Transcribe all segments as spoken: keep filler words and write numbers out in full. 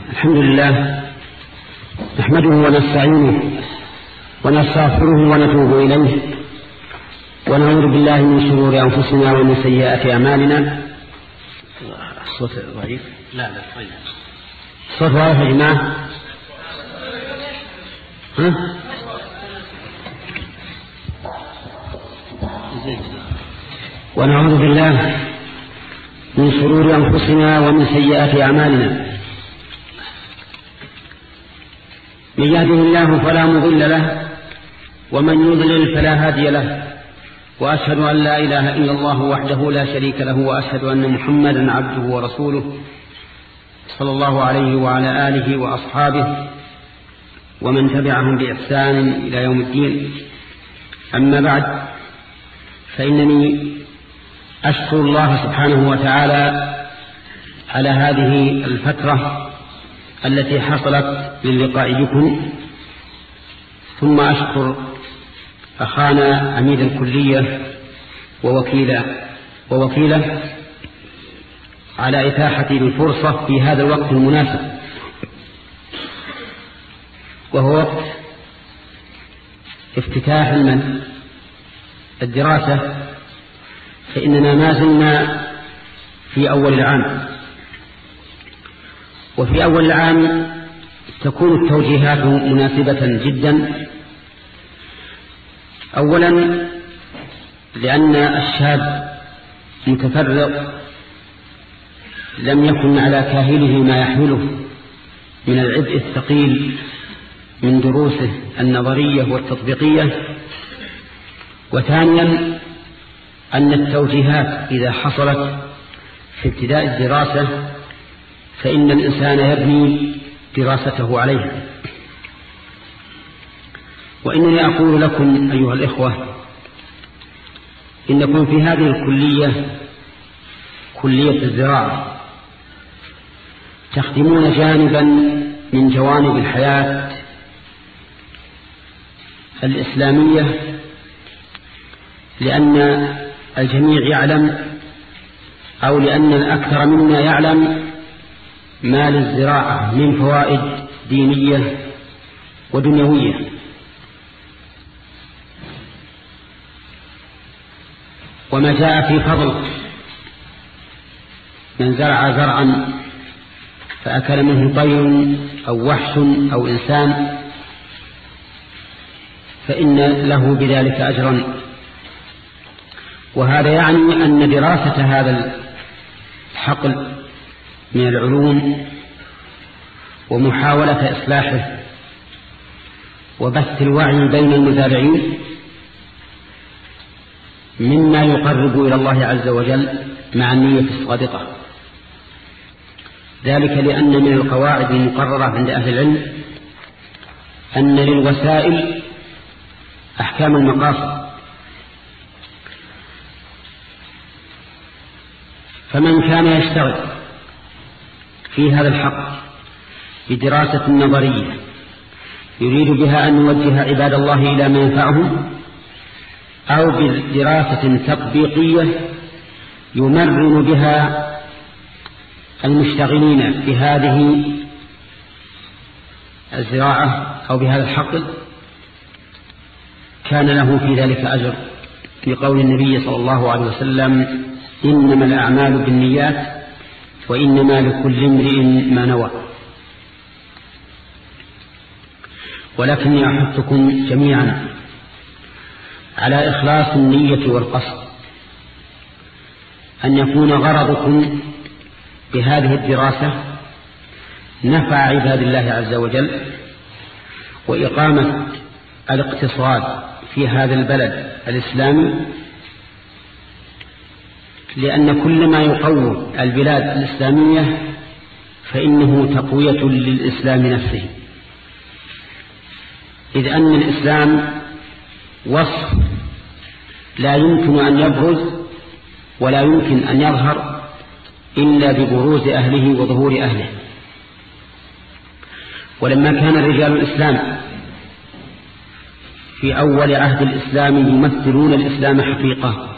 الحمد لله نحمده ونستعينه ونستغفره ونتوب إليه ونعوذ بالله من شرور أنفسنا ومن سيئات أعمالنا. الصوت ضعيف؟ لا لا طيب. الصوت واضح يا جماعة؟ ها؟ ونعوذ بالله من شرور أنفسنا ومن سيئات أعمالنا. من يهده الله فلا مضل له ومن يضلل فلا هادي له، وأشهد أن لا إله إلا الله وحده لا شريك له، وأشهد أن محمدا عبده ورسوله صلى الله عليه وعلى آله وأصحابه ومن تبعهم بإحسان إلى يوم الدين. أما بعد، فإنني أشكر الله سبحانه وتعالى على هذه الفترة التي حصلت من لقاء بكم، ثم أشكر أخانا عميد الكلية ووكيله ووكيله على إتاحتي الفرصة في هذا الوقت المناسب، وهو وقت افتتاح المن الدراسة، فإننا ما زلنا في أول العام، وفي أول العام تكون التوجيهات مناسبة جدا. أولا لأن الشاب متفرغ لم يكن على كاهله ما يحمله من العبء الثقيل من دروسه النظرية والتطبيقية. وثانيا أن التوجيهات إذا حصلت في ابتداء الدراسة فإن الإنسان يبني دراسته عليها. وإنني أقول لكم أيها الإخوة إنكم في هذه الكلية، كلية الزراعة، تخدمون جانبا من جوانب الحياة الإسلامية، لأن الجميع يعلم أو لأن الأكثر منا يعلم ما للزراعة من فوائد دينية ودنيوية. وما جاء في فضل من زرع زرعا فأكل منه طير أو وحش أو إنسان فإن له بذلك أجرا. وهذا يعني أن دراسة هذا الحقل من العلوم ومحاولة إصلاحه وبث الوعي بين المزارعين مما يقرب إلى الله عز وجل مع النية الصادقة. ذلك لأن من القواعد المقررة عند أهل العلم أن للوسائل أحكام المقاصد، فمن كان يشتغل في هذا الحق بدراسة نظرية يريد بها أن يوجه عباد الله إلى ما ينفعهم، أو بدراسة تطبيقية يمرن بها المشتغلين بهذه الزراعة أو بهذا الحقل، كان له في ذلك أجر، لقول النبي صلى الله عليه وسلم: إنما الأعمال بالنيات وإنما لكل امرئ ما نوى. ولكني أحثكم جميعا على إخلاص النية والقصد، أن يكون غرضكم بهذه الدراسة نفع عباد الله عز وجل وإقامة الاقتصاد في هذا البلد الإسلامي، لأن كل ما يقوم البلاد الإسلامية فإنه تقوية للإسلام نفسه، إذ أن الإسلام وصف لا يمكن أن يبرز ولا يمكن أن يظهر إلا ببروز أهله وظهور أهله. ولما كان رجال الإسلام في أول عهد الإسلام يمثلون الإسلام حقيقة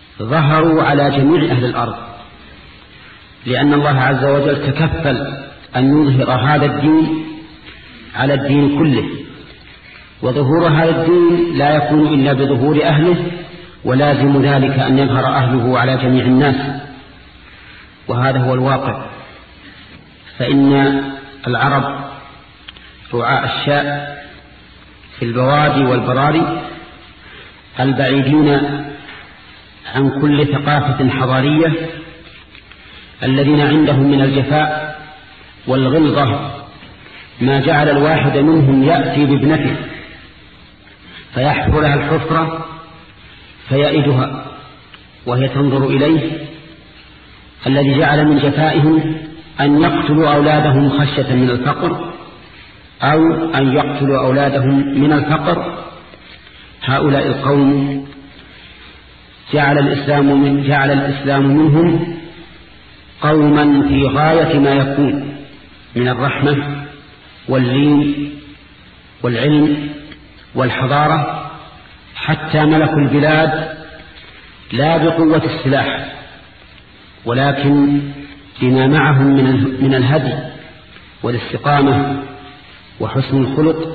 ظهروا على جميع أهل الأرض، لأن الله عز وجل تكفل أن يظهر هذا الدين على الدين كله، وظهور هذا الدين لا يكون إلا بظهور أهله، ولازم ذلك أن يظهر أهله على جميع الناس، وهذا هو الواقع. فإن العرب رعاء الشاء في البوادي والبراري البعيدين عن كل ثقافة حضارية، الذين عندهم من الجفاء والغلظة ما جعل الواحد منهم يأتي بابنته فيحفر لها الحفرة فيئدها وهي تنظر إليه، الذي جعل من جفائهم أن يقتلوا أولادهم خشية من الفقر، أو أن يقتلوا أولادهم من الفقر. هؤلاء القوم جعل الإسلام من جعل الإسلام منهم قوما في غاية ما يكون من الرحمة واللين والعلم والحضارة، حتى ملكوا البلاد لا بقوة السلاح ولكن بما معهم من الهدي والاستقامة وحسن الخلق.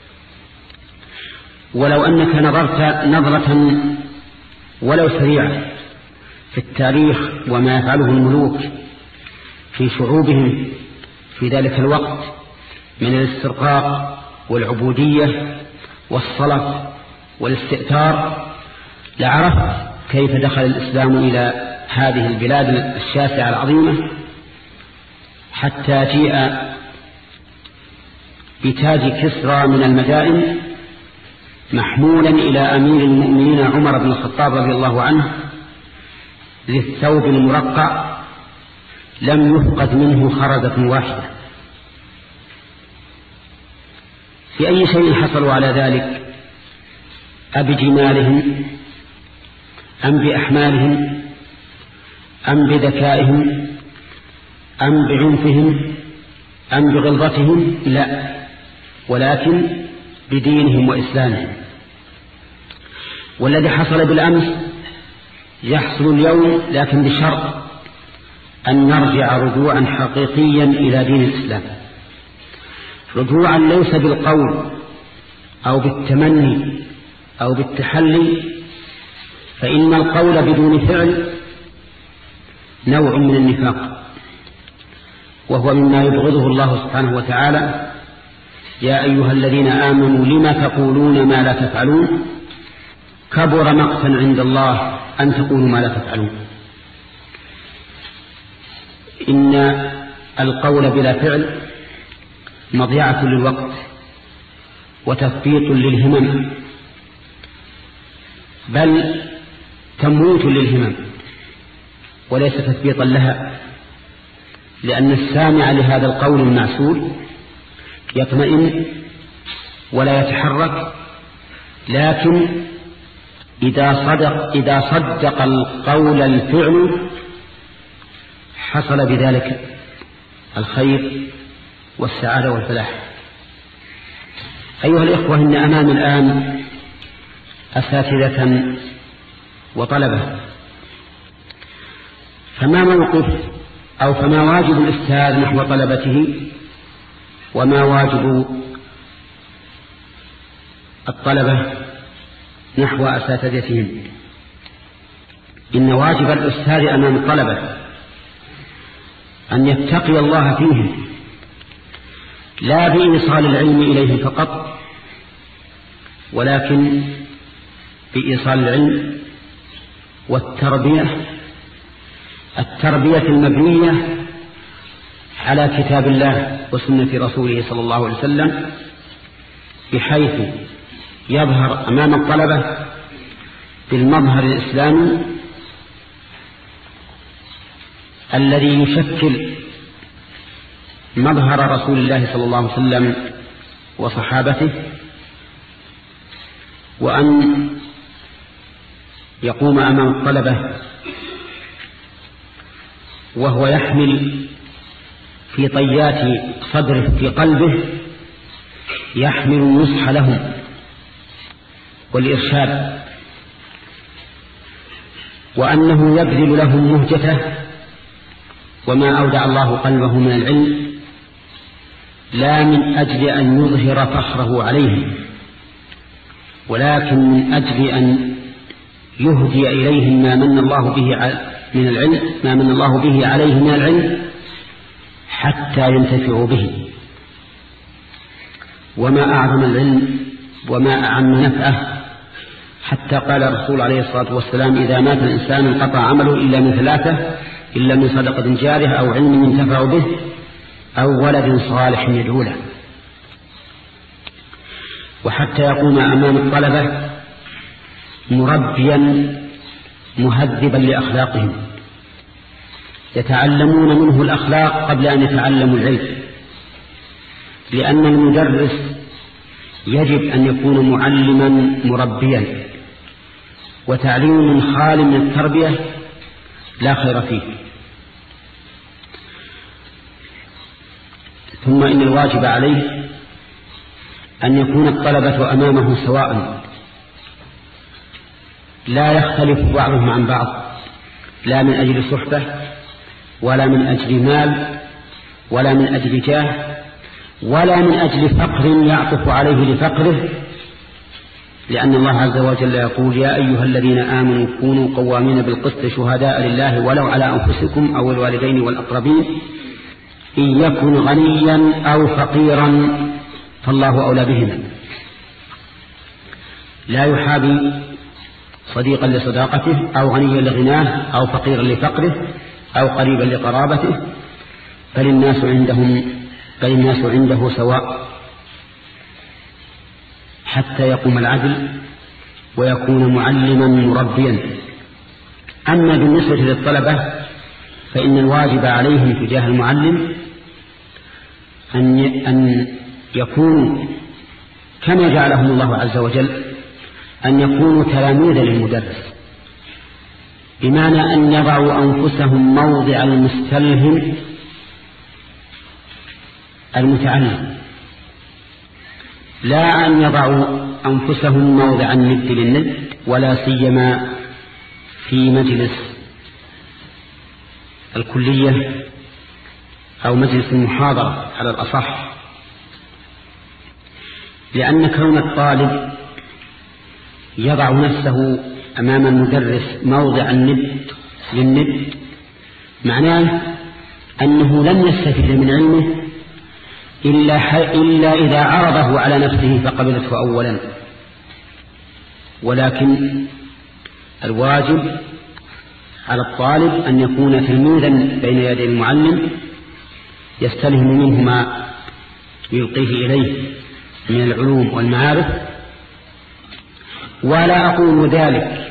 ولو أنك نظرت نظرة ولو سريعة في التاريخ وما يفعله الملوك في شعوبهم في ذلك الوقت من الاسترقاق والعبودية والصلف والاستئثار، لعرفت كيف دخل الإسلام إلى هذه البلاد الشاسعة العظيمة، حتى جيء بتاج كسرى من المدائن محمولا إلى أمير المؤمنين عمر بن الخطاب رضي الله عنه ذي الثوب المرقع لم يفقد منه خردة واحدة. في أي شيء حصلوا على ذلك؟ أبجمالهم أم بأحمالهم أم بذكائهم أم بعنفهم أم بغلظتهم؟ لا، ولكن بدينهم وإسلامهم. والذي حصل بالأمس يحصل اليوم، لكن بشرط أن نرجع رجوعا حقيقيا إلى دين الإسلام، رجوعا ليس بالقول أو بالتمني أو بالتحلي، فإن القول بدون فعل نوع من النفاق، وهو مما يبغضه الله سبحانه وتعالى: يا أيها الذين آمنوا لما تقولون ما لا تفعلون كبر مقتا عند الله أن تقولوا ما لا تفعلون. إن القول بلا فعل مضيعة للوقت وتثبيط للهمم، بل تموت للهمم وليس تثبيطا لها، لأن السامع لهذا القول المعسول يطمئن ولا يتحرك، لكن إذا صدق, إذا صدق القول الفعل حصل بذلك الخير والسعادة والفلاح. أيها الإخوة، إن أمام الآن أساتذة وطلبة، فما موقف أو فما واجب الأستاذ نحو طلبته، وما واجب الطلبة نحو أساتذتهم؟ إن واجب الأستاذ أمام الطلبة أن يتقي الله فيهم، لا بإيصال العلم إليهم فقط، ولكن بإيصال العلم والتربية، التربية المبنية على كتاب الله وسنة رسوله صلى الله عليه وسلم، بحيث يظهر أمام الطلبة بالمظهر الإسلامي الذي يشكل مظهر رسول الله صلى الله عليه وسلم وصحابته، وأن يقوم أمام الطلبة وهو يحمل في طيات صدره في قلبه، يحمل النصح لهم والإرشاد، وأنه يبذل لهم مهجته وما أودع الله قلبه من العلم لا من أجل أن يظهر فخره عليهم، ولكن من أجل أن يهدي إليهم ما من الله به من العلم ما من الله به عليه من العلم حتى ينتفعوا به. وما أعظم العلم وما أعم نفعه، حتى قال الرسول عليه الصلاة والسلام: إذا مات الإنسان انقطع عمله إلا من ثلاثة، إلا من صدقة جارية أو علم ينتفع به أو ولد صالح يدعو له. وحتى يقوم أمام الطلبة مربيا مهذبا لأخلاقهم، يتعلمون منه الأخلاق قبل أن يتعلموا العلم، لأن المدرس يجب أن يكون معلما مربيا، وتعليم خال من التربية لا خير فيه. ثم إن الواجب عليه أن يكون الطلبة أمامه سواء، لا يختلف بعضهم عن بعض، لا من أجل صحبة ولا من أجل مال ولا من أجل جاه ولا من أجل فقر يعطف عليه لفقره، لأن الله عز وجل يقول: يا أيها الذين آمنوا كونوا قوامين بالقسط شهداء لله ولو على أنفسكم أو الوالدين والأقربين إن يكن غنيا أو فقيرا فالله أولى بهما. لا يحابي صديقا لصداقته أو غنيا لغناه أو فقيرا لفقره أو قريبا لقرابته، بل الناس عندهم بل الناس عنده سواء، حتى يقوم العدل ويكون معلما مربيا. أما بالنسبة للطلبة فإن الواجب عليهم تجاه المعلم أن يكونوا كما جعلهم الله عز وجل، أن يكونوا تلاميذا للمدرس، بمعنى أن يضعوا أنفسهم موضع المستلهم المتعلم، لا أن يضعوا أنفسهم موضع الند للند، ولا سيما في مجلس الكلية أو مجلس المحاضرة على الأصح، لأن كون الطالب يضع نفسه أمام المدرس موضع الند للند معناه أنه لن يستفيد من علمه إلا, إلا إذا عرضه على نفسه فقبلته أولا. ولكن الواجب على الطالب أن يكون تلميذا بين يدي المعلم يستلهم منه ما يلقيه إليه من العلوم والمعارف. ولا أقول ذلك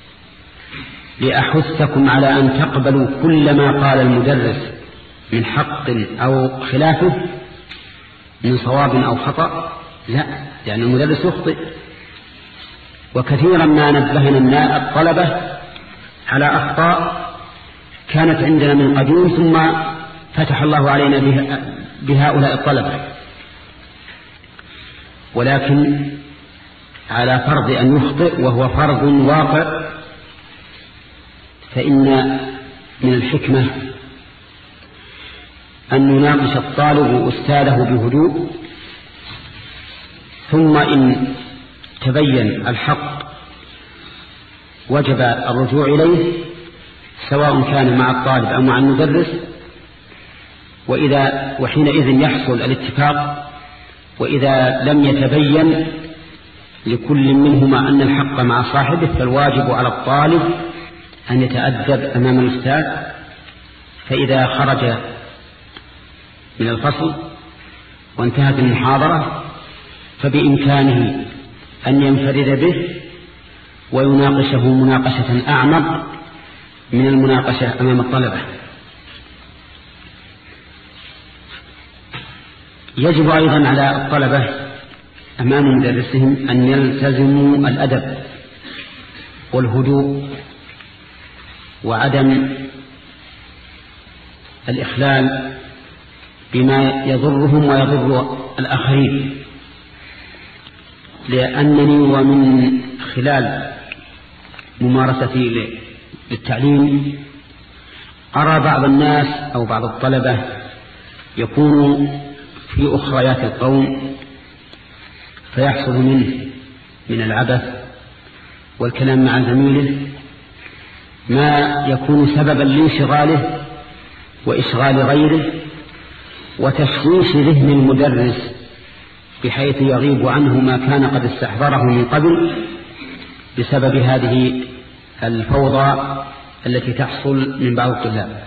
لأحثكم على أن تقبلوا كل ما قال المدرس من حق أو خلافه، من صواب أو خطأ، لا، يعني المدرس يخطئ. وكثيرا ما نبهنا الطلبة على أخطاء كانت عندنا من قديم، ثم فتح الله علينا بهؤلاء الطلبة، ولكن على فرض أن يخطئ وهو فرض واقع، فإن من الحكمة أن يناقش الطالب أستاذه بهدوء، ثم إن تبين الحق وجب الرجوع إليه، سواء كان مع الطالب أو مع المدرس، وإذا وحينئذ يحصل الاتفاق. وإذا لم يتبين لكل منهما أن الحق مع صاحبه، فالواجب على الطالب أن يتأدب أمام الأستاذ، فإذا خرج من الفصل وانتهت المحاضرة فبإمكانه أن ينفرد به ويناقشه مناقشة أعمق من المناقشة أمام الطلبة. يجب أيضا على الطلبة أمام مدرسهم أن يلتزموا الأدب والهدوء وعدم الإخلال بما يضرهم ويضر الآخرين، لأنني ومن خلال ممارستي للتعليم أرى بعض الناس أو بعض الطلبة يكون في أخريات القوم فيحصل منه من العبث والكلام مع زميله ما يكون سببا لانشغاله وإشغال غيره وتشويش ذهن المدرس بحيث يغيب عنه ما كان قد استحضره من قبل بسبب هذه الفوضى التي تحصل من بعض الطلاب.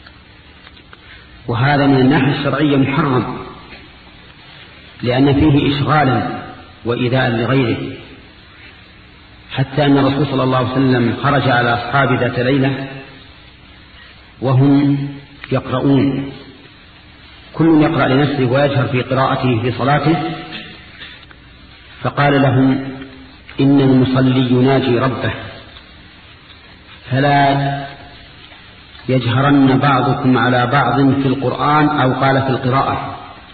وهذا من الناحية الشرعية محرم لأن فيه إشغالا وإيذاء لغيره، حتى أن الرسول صلى الله عليه وسلم خرج على أصحاب ذات ليلة وهم يقرؤون، كل يقرأ لنفسه ويجهر في قراءته في صلاته، فقال لهم إن المصلي يناجي ربه فلا يجهرن بعضكم على بعض في القرآن أو قال في القراءة.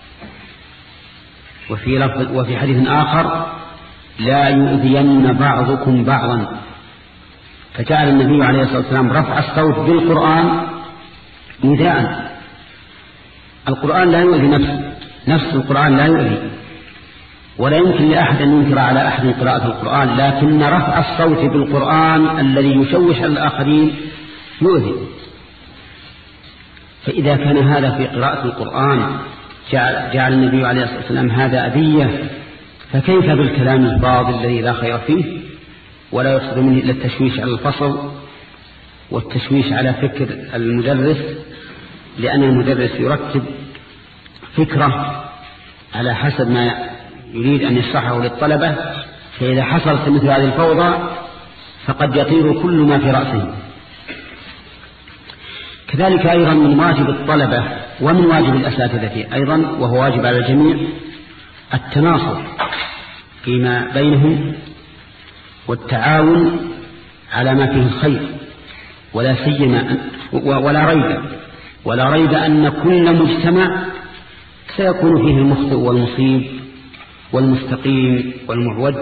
وفي, لفظ وفي حديث آخر لا يؤذين بعضكم بعضا. فجعل النبي عليه الصلاة والسلام رفع الصوت بالقرآن إيذاء. القرآن لا يؤذي نفسه، نفس القرآن لا يؤذي، ولا يمكن لأحد أن ينكر على أحد قراءة القرآن، لكن رفع الصوت بالقرآن الذي يشوش على الآخرين يؤذي. فإذا كان هذا في قراءة القرآن جعل, جعل النبي عليه الصلاة والسلام هذا أذية، فكيف بالكلام الفاضل الذي لا خير فيه ولا يصدر منه إلا التشويش على الفصل والتشويش على فكر المدرس، لأن المدرس يرتب فكرة على حسب ما يريد أن يشرحه للطلبة، فإذا حصلت مثل هذه الفوضى فقد يطير كل ما في رأسه. كذلك أيضا من واجب الطلبة ومن واجب الأساتذة أيضا، وهو واجب على الجميع، التناصر فيما بينهم والتعاون على ما فيه الخير، ولا سيما ولا ريب ولا ريب أن كل مجتمع سيكون فيه المخطئ والمصيب والمستقيم والمعوج،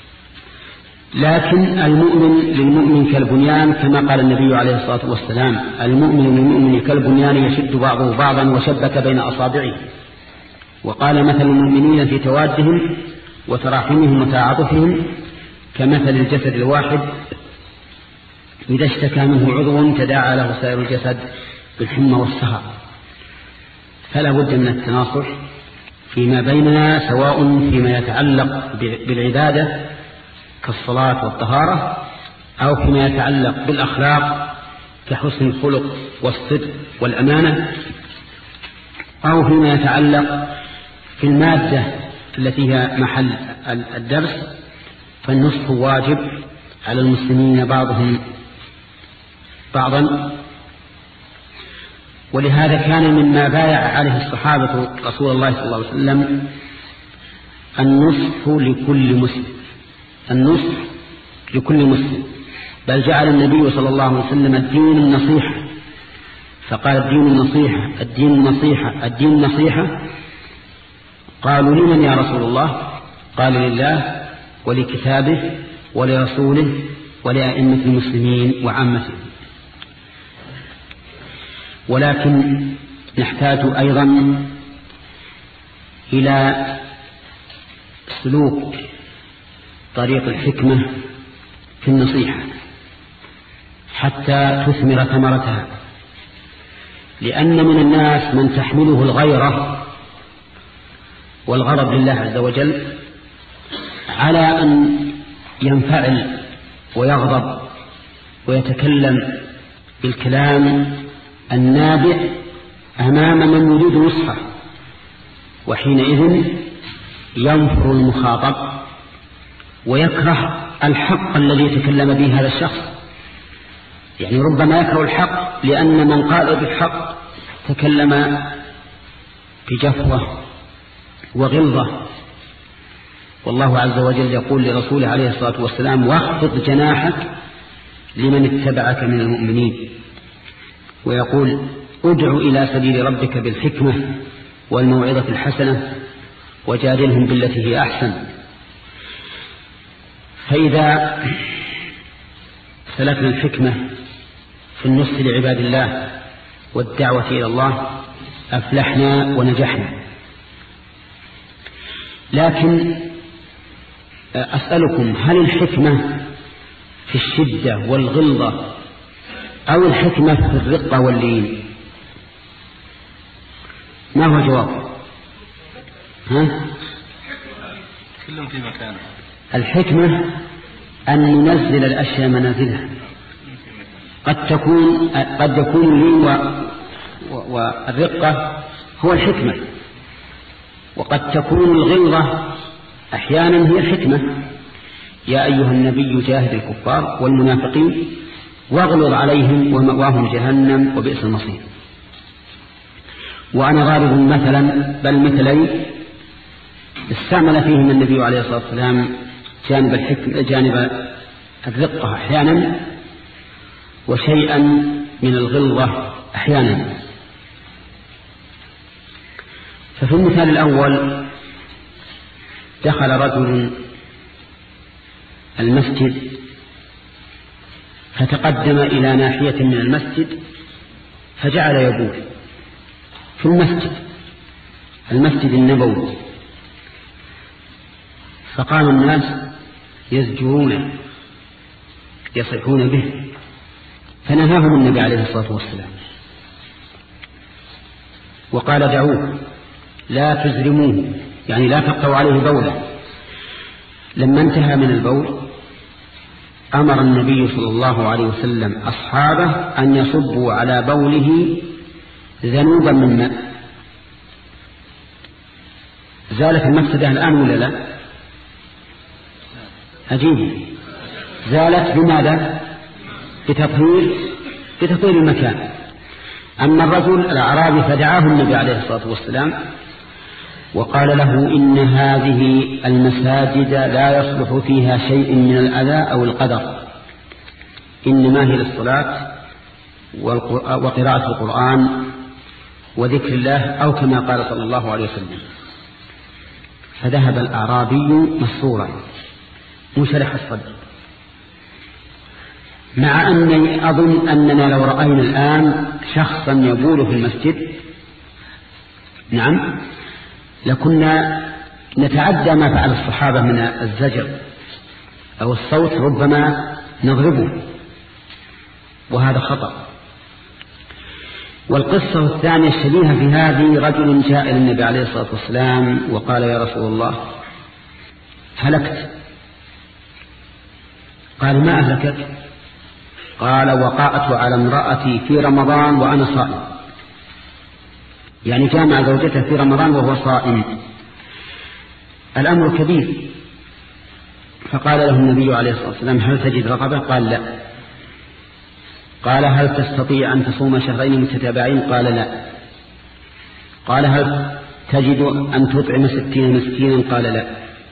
لكن المؤمن للمؤمن كالبنيان، كما قال النبي عليه الصلاة والسلام: المؤمن للمؤمن كالبنيان يشد بعضه بعضا وشبك بين أصابعه. وقال: مثل المؤمنين في توادهم وتراحمهم وتعاطفهم كمثل الجسد الواحد إذا اشتكى منه عضو تداعى له سائر الجسد بالحمى والسهر. فلا بد من التناصح فيما بيننا، سواء فيما يتعلق بالعبادة كالصلاة والطهارة، أو فيما يتعلق بالأخلاق كحسن الخلق والصدق والأمانة، أو فيما يتعلق في المادة التي هي محل الدرس، فالنصح واجب على المسلمين بعضهم بعضا. ولهذا كان مما بايع عليه الصحابة رسول الله صلى الله عليه وسلم النصح لكل مسلم، النصح لكل مسلم، بل جعل النبي صلى الله عليه وسلم الدين النصيحة، فقال: الدين النصيحة الدين النصيحة الدين النصيحة. قالوا: لمن يا رسول الله؟ قال: لله ولكتابه ولرسوله ولأئمة المسلمين وعامتهم. ولكن نحتاج أيضا إلى سلوك طريق الحكمة في النصيحة حتى تثمر ثمرتها، لأن من الناس من تحمله الغيرة والغضب لله عز وجل على أن ينفعل ويغضب ويتكلم بالكلام النابع أمام من يريد نصحه، وحينئذ ينفر المخاطب ويكره الحق الذي يتكلم به هذا الشخص. يعني ربما يكره الحق لأن من قال بالحق تكلم بجفوة وغلظة. والله عز وجل يقول لرسوله عليه الصلاة والسلام: واخفض جناحك لمن اتبعك من المؤمنين. ويقول: ادع إلى سبيل ربك بالحكمة والموعظة الحسنة وجادلهم بالتي هي أحسن. فإذا سلكنا الحكمة في النصح لعباد الله والدعوة إلى الله أفلحنا ونجحنا. لكن أسألكم، هل الحكمة في الشدة والغلظة أو الحكمة في الرقة واللين؟ ما هو الجواب؟ ها؟ كلهم في مكانه. الحكمة أن ننزل الأشياء منازلها. قد تكون قد يكون اللين والرقة هو الحكمة، وقد تكون الغلظة أحيانا هي الحكمة. يا أيها النبي جاهد الكفار والمنافقين واغلظ عليهم ومأواهم جهنم وبئس المصير. وأنا غالب مثلا بل مثلي استعمل فيهم النبي عليه الصلاة والسلام جانب الحكمة جانب الرقة أحيانا وشيئا من الغلظة أحيانا. ففي المثال الأول دخل رجل المسجد فتقدم إلى ناحية من المسجد فجعل يبول في المسجد المسجد النبوي، فقام الناس يزجرون يصيحون به، فنهاهم النبي عليه الصلاة والسلام وقال دعوه لا تزرموه، يعني لا تقطعوا عليه بوله. لما انتهى من البول أمر النبي صلى الله عليه وسلم أصحابه أن يصبوا على بوله ذنوبا من ماء. زالت المفسدة الآن ولا لا؟ عجيب، زالت بماذا؟ بتطهير بتطهير المكان. أما الرجل الأعرابي فدعاه النبي عليه الصلاة والسلام وقال له إن هذه المساجد لا يصلح فيها شيء من الأذى أو القدر، إنما هي للصلاة وقراءة القرآن وذكر الله، أو كما قال صلى الله عليه وسلم. فذهب الأعرابي مسرورا منشرح الصدر، مع أني أظن أننا لو رأينا الآن شخصا يبول في المسجد نعم لكنا نتعدى ما فعل الصحابة من الزجر أو الصوت، ربما نضربه، وهذا خطأ. والقصة الثانية الشبيهة في هذه، رجل جاء إلى النبي عليه الصلاة والسلام وقال يا رسول الله هلكت. قال ما أهلكت؟ قال وقعت على امرأتي في رمضان وأنا صائم، يعني جامع زوجته في رمضان وهو صائم. الأمر كبير. فقال له النبي عليه الصلاة والسلام هل تجد رغبة؟ قال لا. قال هل تستطيع أن تصوم شهرين متتابعين؟ قال لا. قال هل تجد أن تطعم ستين مسكينا؟ قال لا.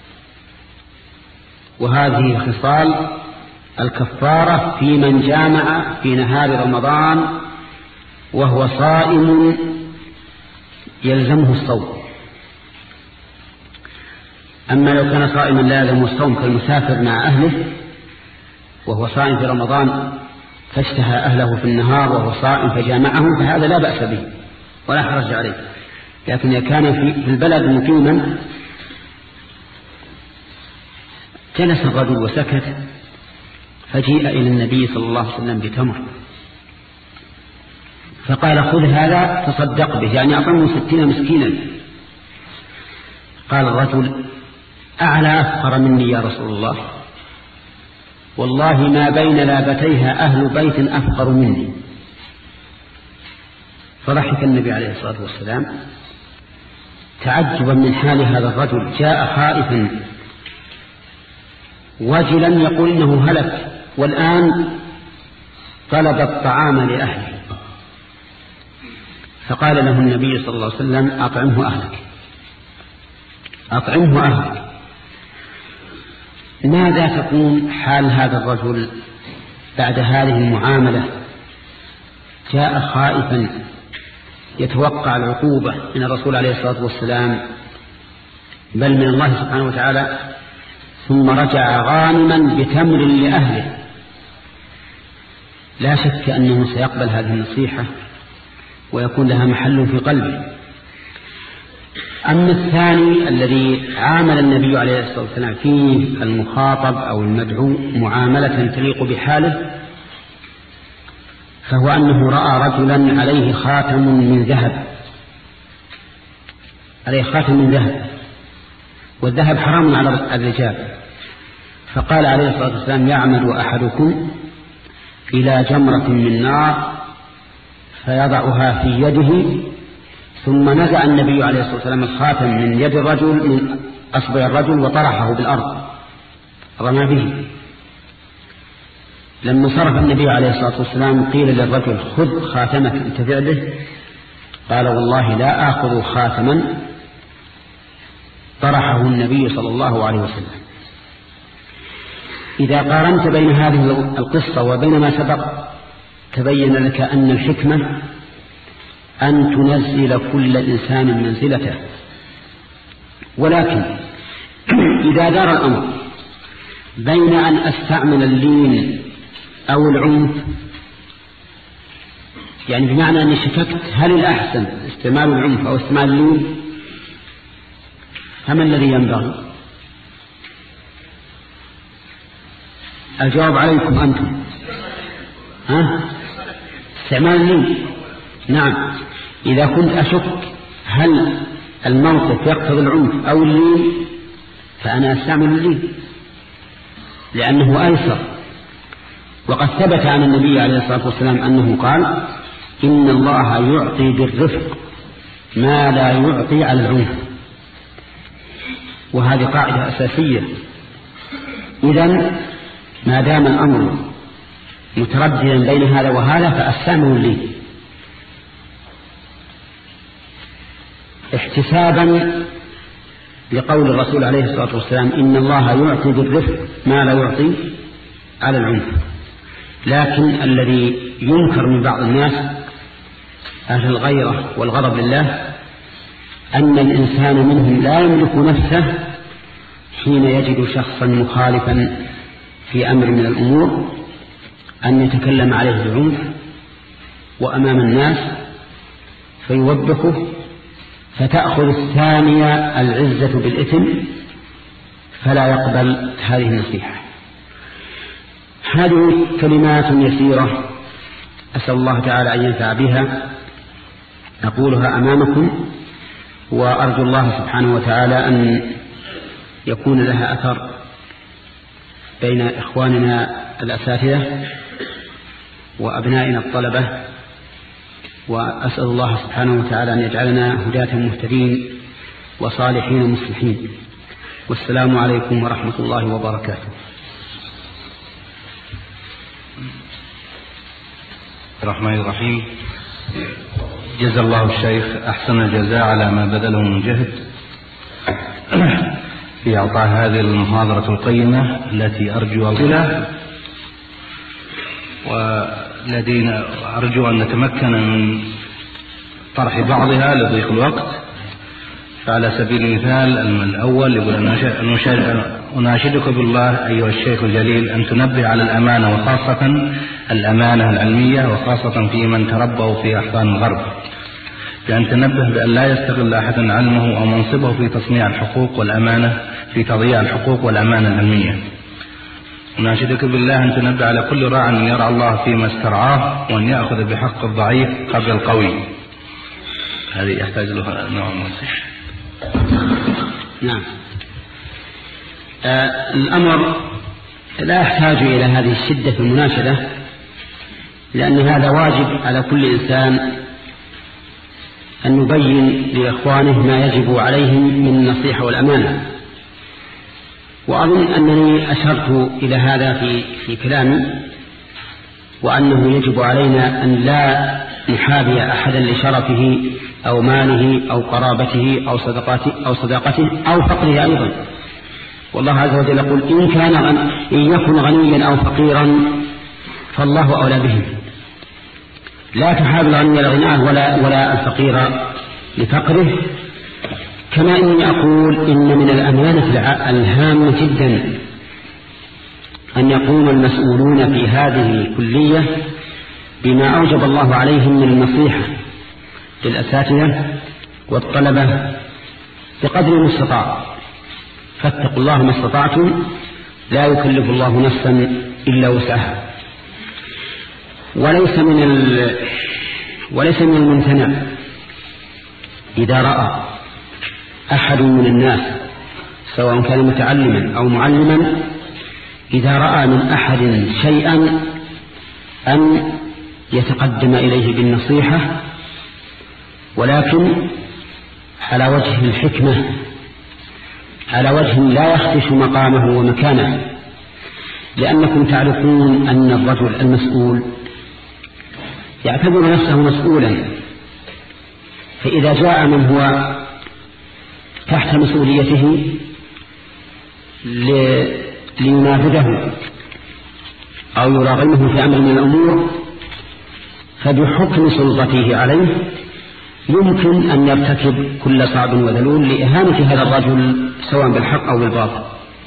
وهذه خصال الكفارة في من جامع في نهار رمضان وهو صائم يلزمه الصوم. أما لو كان صائما لا يلزمه الصوم كالمسافر مع أهله وهو صائم في رمضان فاشتهى أهله في النهار وهو صائم فجامعهم، فهذا لا بأس به ولا حرج عليه. لكن إذا كان في البلد مقيما جلس الرجل وسكت، فجيء إلى النبي صلى الله عليه وسلم بتمر فقال خذ هذا تصدق به، يعني أعطني ستين مسكينا. قال الرجل أعلى أفقر مني يا رسول الله، والله ما بين لابتيها أهل بيت أفقر مني. فضحك النبي عليه الصلاة والسلام تعجبا من حال هذا الرجل، جاء خائفا وجلا يقول إنه هلك والآن طلب الطعام لأهله. فقال له النبي صلى الله عليه وسلم أطعمه أهلك أطعمه أهلك. ماذا تكون حال هذا الرجل بعد هذه المعاملة؟ جاء خائفا يتوقع العقوبة من الرسول عليه الصلاة والسلام بل من الله سبحانه وتعالى، ثم رجع غانما بتمر لأهله. لا شك أنه سيقبل هذه النصيحة ويكون لها محل في قلبه. أما الثاني الذي عامل النبي عليه الصلاة والسلام فيه المخاطب أو المدعو معاملة تليق بحاله، فهو أنه رأى رجلا عليه خاتم من ذهب، عليه خاتم من ذهب، والذهب حرام على الرجال، فقال عليه الصلاة والسلام: يعمد أحدكم إلى جمرة من نار فيضعها في يده، ثم نزع النبي عليه الصلاة والسلام الخاتم من يد الرجل، من أصبع الرجل، وطرحه بالأرض، رمى به. لما صرف النبي عليه الصلاة والسلام قيل للرجل: خذ خاتمك انتفع به. قال: والله لا آخذ خاتما طرحه النبي صلى الله عليه وسلم. إذا قارنت بين هذه القصة وبين ما سبق تبين لك أن الحكمة أن تنزل كل إنسان منزلته، ولكن إذا دار الأمر بين أن أستعمل اللين أو العنف، يعني بمعنى أني شككت هل الأحسن استعمال العنف أو استعمال اللين، فما الذي ينبغي؟ الجواب عليكم أنتم. ها؟ استعمال اللين. نعم، إذا كنت أشك هل الموقف يقتضي العنف أو اللين فأنا أستعمل اللين لأنه أيسر. وقد ثبت عن النبي عليه الصلاة والسلام أنه قال: إن الله يعطي بالرفق ما لا يعطي على العنف. وهذه قاعدة أساسية. إذن ما دام الأمر مترددا بين هذا وهذا فأستعمل اللين احتسابا لقول الرسول عليه الصلاة والسلام: إن الله يعطي بالرفق ما لا يعطي على العنف. لكن الذي ينكر من بعض الناس أهل الغيرة والغضب لله أن الإنسان منهم لا يملك نفسه حين يجد شخصا مخالفا في أمر من الأمور أن يتكلم عليه بالعنف وأمام الناس فيوبخه، فتأخذ الثانية العزة بالإثم فلا يقبل هذه النصيحة. هذه كلمات يسيرة أسأل الله تعالى أن ينفع بها، أقولها أمامكم، وأرجو الله سبحانه وتعالى أن يكون لها أثر بين إخواننا الأساتذة وأبنائنا الطلبة، وأسأل الله سبحانه وتعالى أن يجعلنا هداة مهتدين وصالحين مصلحين. والسلام عليكم ورحمة الله وبركاته. الرحمن الرحيم. جزا الله الشيخ أحسن الجزاء على ما بذله من جهد في إعطاء هذه المحاضرة القيمة التي أرجو أولا، ولدينا أرجو أن نتمكن من طرح بعضها لضيق الوقت. فعلى سبيل المثال الأول يقول: أناشدك بالله أيها الشيخ الجليل أن تنبه على الأمانة، وخاصة الأمانة العلمية، وخاصة في من تربوا في أحضان الغرب، بأن تنبه بأن لا يستغل أحد علمه أو منصبه في تصنيع الحقوق والأمانة، في تضييع الحقوق والأمانة العلمية. أناشدك بالله أن تنبه على كل راع أن يرعى الله فيما استرعاه، وأن يأخذ بحق الضعيف قبل القوي. هذه يحتاج لها نوع من النصيحة. نعم. آه الأمر لا يحتاج إلى هذه الشدة في المناشدة، لأن هذا واجب على كل إنسان أن نبين لإخوانه ما يجب عليهم من النصيحة والأمانة. وأظن أنني أشرت إلى هذا في, في كلامي، وأنه يجب علينا أن لا نحابي أحدا لشرفه أو ماله أو قرابته أو صدقاته أو صداقته أو فقره أيضا. والله عز وجل يقول: إن كان إن يكن غنيا أو فقيرا فالله أولى به. لا تحاب الغني لغناه ولا, ولا الفقير لفقره. كما إني أقول إن من الأمانة الهامة جدا أن يقوم المسؤولون في هذه الكلية بما أوجب الله عليهم من النصيحة للأساتذة والطلبة بقدر المستطاع، فاتقوا الله ما استطعتم، لا يكلف الله نفسا إلا وسعها. وليس من ال... وليس من الممتنع إذا رأى أحد من الناس سواء كان متعلما أو معلما، إذا رأى من أحد شيئا أن يتقدم إليه بالنصيحة، ولكن على وجه الحكمة، على وجه لا يخدش مقامه ومكانه، لأنكم تعرفون أن الرجل المسؤول يعتبر نفسه مسؤولا، فإذا جاء من هو تحت مسؤوليته لينافذه أو يراغمه في أمر من الأمور، فبحكم سلطته عليه يمكن أن يرتكب كل صعب وذلول لإهانة هذا الرجل سواء بالحق أو بالباطل.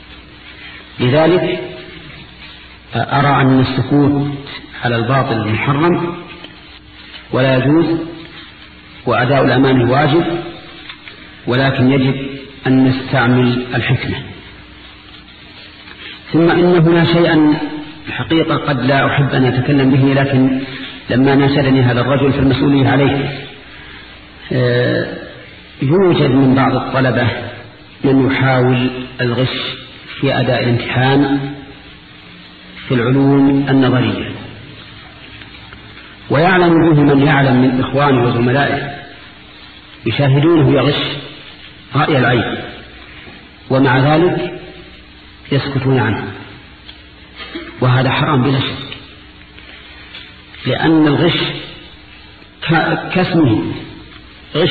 لذلك أرى أن السكوت على الباطل محرم ولا يجوز، وأداء الأمانة واجب، ولكن يجب أن نستعمل الحكمة. ثم إن هنا شيئا الحقيقة قد لا أحب أن أتكلم به، لكن لما ناشدني هذا الرجل في المسؤولية عليه، يوجد من بعض الطلبة من يحاول الغش في أداء الامتحان في العلوم النظرية، ويعلم به من يعلم من إخوانه وزملائه، يشاهدونه يغش رأي العين، ومع ذلك يسكتون عنه، وهذا حرام بلا شك، لأن الغش كاسمه غش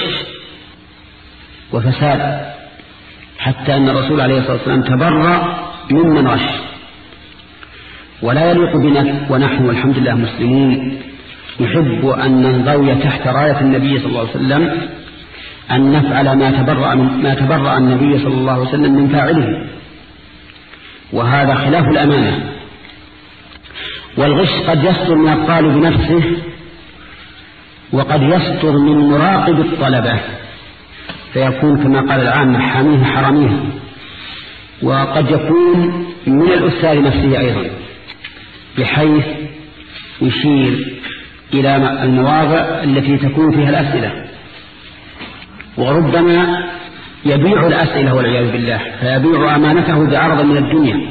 وفساد، حتى أن الرسول عليه الصلاة والسلام تبرأ ممن غش. ولا يليق بنا ونحن والحمد لله مسلمون نحب أن ننضوي تحت راية النبي صلى الله عليه وسلم أن نفعل ما تبرأ, من ما تبرأ النبي صلى الله عليه وسلم من فاعله، وهذا خلاف الأمانة. والغش قد يصدر من الطالب نفسه، وقد يصدر من مراقب الطلبة، فيكون كما قال العامة حاميه حراميه، وقد يكون من الأستاذ نفسه أيضا، بحيث يشير إلى المواضع التي تكون فيها الأسئلة، وربما يبيع الأسئلة والعياذ بالله، فيبيع أمانته بعرض من الدنيا.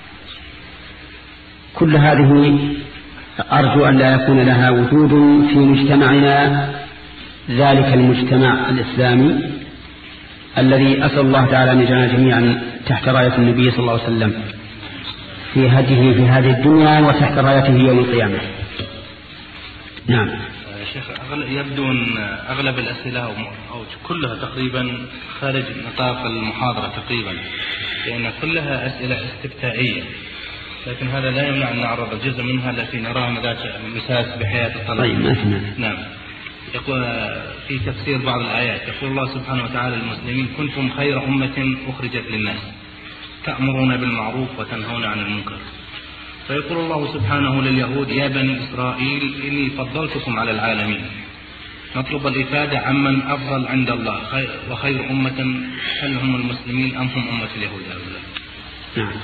كل هذه أرجو أن لا يكون لها وجود في مجتمعنا، ذلك المجتمع الإسلامي الذي أسأل الله تعالى أن يجعلنا جميعا تحت راية النبي صلى الله عليه وسلم في هديه في هذه الدنيا وتحت رايته يوم القيامة. نعم شيخ، يبدو أن أغلب الأسئلة أو كلها تقريبا خارج نطاق المحاضرة تقريبا، لأن كلها أسئلة استفتائية، لكن هذا لا يمنع أن نعرض جزء منها التي نراها مساس بحياة الطلبة. طيب نعم. يقول في تفسير بعض الآيات، يقول الله سبحانه وتعالى للمسلمين: كنتم خير أمة أخرجت للناس تأمرون بالمعروف وتنهون عن المنكر. فيقول الله سبحانه لليهود: يا بني إسرائيل إني فضلتكم على العالمين. نطلب الإفادة عمن أفضل عند الله وخير أمة، هل هم المسلمين أم هم أمة اليهود؟ نعم.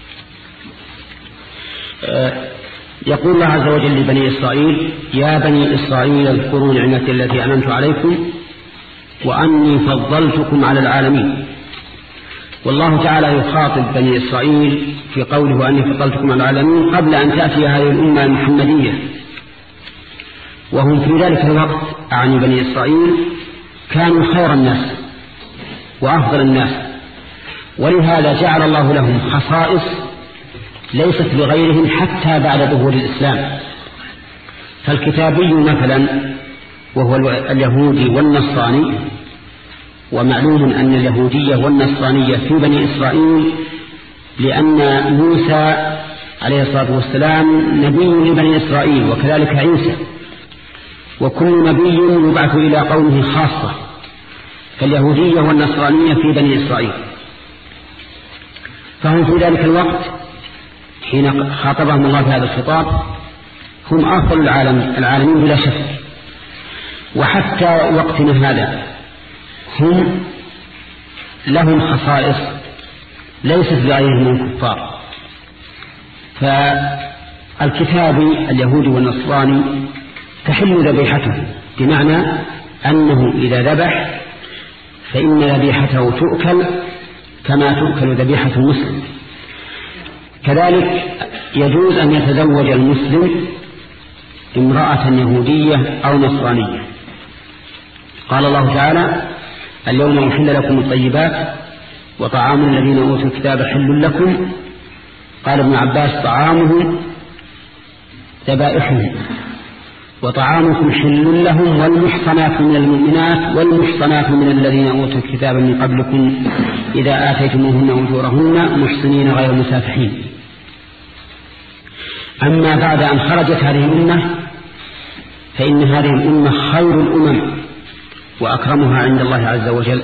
أه يقول الله عز وجل لبني إسرائيل: يا بني إسرائيل اذكروا نعمتي التي أنعمت عليكم وأني فضلتكم على العالمين. والله تعالى يخاطب بني إسرائيل في قوله أني فضلتكم على العالمين قبل أن تأتي هذه الأمة المحمدية، وهم في ذلك الوقت أعني بني إسرائيل كانوا خير الناس وأفضل الناس، ولهذا جعل الله لهم خصائص ليست لغيرهم حتى بعد ظهور الإسلام. فالكتابي مثلا وهو اليهودي والنصراني، ومعلوم أن اليهودية والنصرانية في بني إسرائيل لأن موسى عليه الصلاة والسلام نبي لبني إسرائيل، وكذلك عيسى، وكل نبي يبعث إلى قومه خاصة، فاليهودية والنصرانية في بني إسرائيل. فهم في ذلك الوقت حين خاطبهم الله في هذا الخطاب هم أفضل العالم العالمين بلا شك، وحتى وقتنا هذا هم لهم خصائص ليست بغيرهم من الكفار. فالكتابي اليهودي والنصراني تحل ذبيحته، بمعنى أنه إذا ذبح فإن ذبيحته تؤكل كما تؤكل ذبيحة المسلم. كذلك يجوز أن يتزوج المسلم امرأة يهودية أو نصرانية. قال الله تعالى: اليوم أحل لكم الطيبات وطعام الذين أوتوا الكتاب حل لكم. قال ابن عباس: طعامهم ذبائحهم وطعامكم حل لهم والمحصنات من المؤمنات والمحصنات من الذين أوتوا الكتاب من قبلكم إذا آتيتموهن أجورهن محصنين غير مسافحين. أما بعد أن خرجت هذه الأمة فإن هذه الأمة خير الأمم وأكرمها عند الله عز وجل،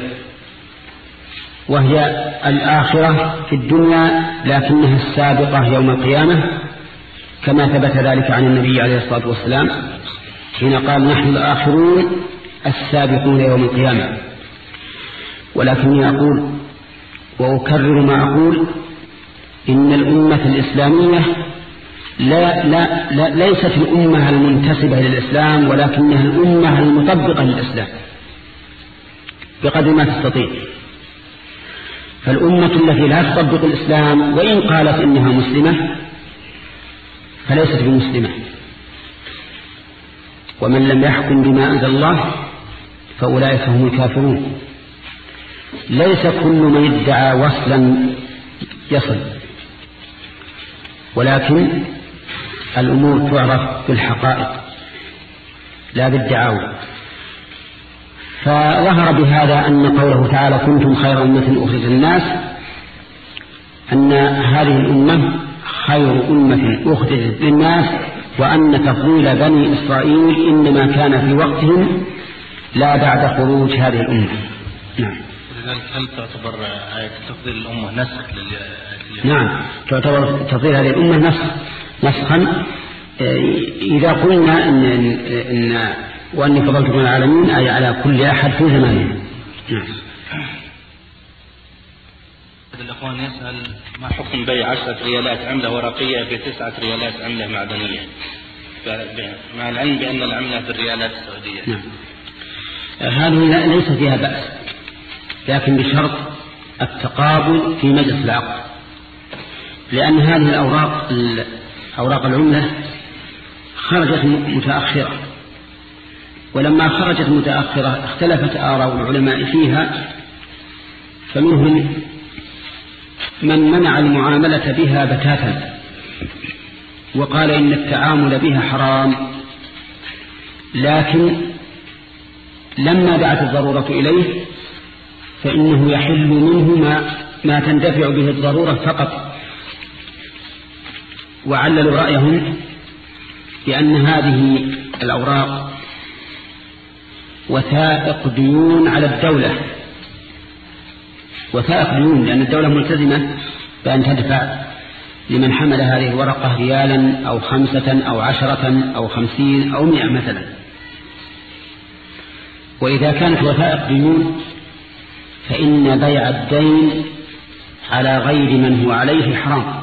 وهي الآخرة في الدنيا لكنها السابقة يوم القيامة، كما ثبت ذلك عن النبي عليه الصلاة والسلام حين قال: نحن الآخرون السابقون يوم القيامة. ولكني أقول وأكرر ما أقول: إن الأمة الإسلامية لا لا لا ليست الأمة المنتسبة للإسلام، ولكنها الأمة المطبقة للإسلام بقدر ما تستطيع. فالأمة التي لا تطبق الإسلام وإن قالت إنها مسلمة فليست بمسلمة. ومن لم يحكم بما أنزل الله فأولئك هم الكافرون. ليس كل من ادعى وصلا يصل، ولكن الأمور تعرف بالحقائق لا بالدعاوى. فظهر بهذا أن قوله تعالى: كنتم خير أمة أخرجت للناس، أن هذه الأمة خير أمة أخرجت للناس، وأن تفضيل بني إسرائيل إنما كان في وقتهم لا بعد خروج هذه الأمة. نعم. لذلك هل تعتبر آية تفضيل الأمة نسخ لل... نعم، تعتبر تفضيل هذه الأمة نسخ نسخا إذا قلنا إن, إن وأني فضلت من العالمين أي على كل أحد في زمانه. نعم. الأخوان يسأل: ما حكم بيع عشرة ريالات عملة ورقية بتسعة ريالات عملة معدنية، مع العلم بأن العملة بالريالات السعودية؟ نعم. هذه ليس فيها بأس، لكن بشرط التقابل في مجلس العقد، لأن هذه الأوراق أوراق العملة خرجت متأخرة، ولما خرجت متأخرة اختلفت آراء العلماء فيها، فمنهم من منع المعاملة بها بتاتا وقال إن التعامل بها حرام، لكن لما دعت الضرورة إليه فإنه يحل منه ما, ما تندفع به الضرورة فقط. وعللوا رأيهم بأن هذه الأوراق وثائق ديون على الدولة، وثائق ديون، لأن الدولة ملتزمة بأن تدفع لمن حمل هذه الورقة ريالا أو خمسة أو عشرة أو خمسين أو مئة مثلا. وإذا كانت وثائق ديون فإن بيع الدين على غير من هو عليه حرام،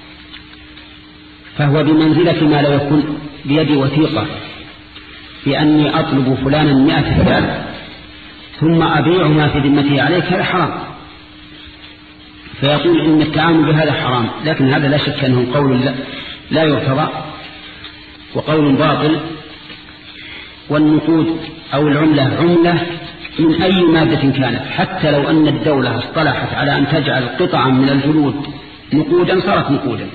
فهو بمنزلة ما لا يكون بيدي وثيقة بأني أطلب فلانا مئة ريال ثم أبيع ما في ذمته عليك، هذا حرام. فيقول إن التعامل بهذا حرام، لكن هذا لا شك أنه قول لا, لا يرتضى وقول باطل. والنقود أو العملة عملة من أي مادة كانت، حتى لو أن الدولة اصطلحت على أن تجعل قطعا من الجلود نقودا صارت نقودا.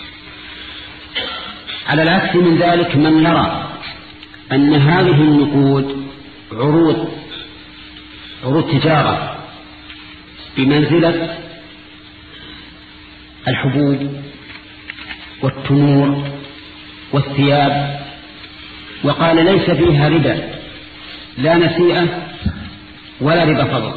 على العكس من ذلك من يرى أن هذه النقود عروض عروض تجارة بمنزلة الحبوب والتمور والثياب، وقال ليس فيها ربا، لا نسيئة ولا ربا فضل،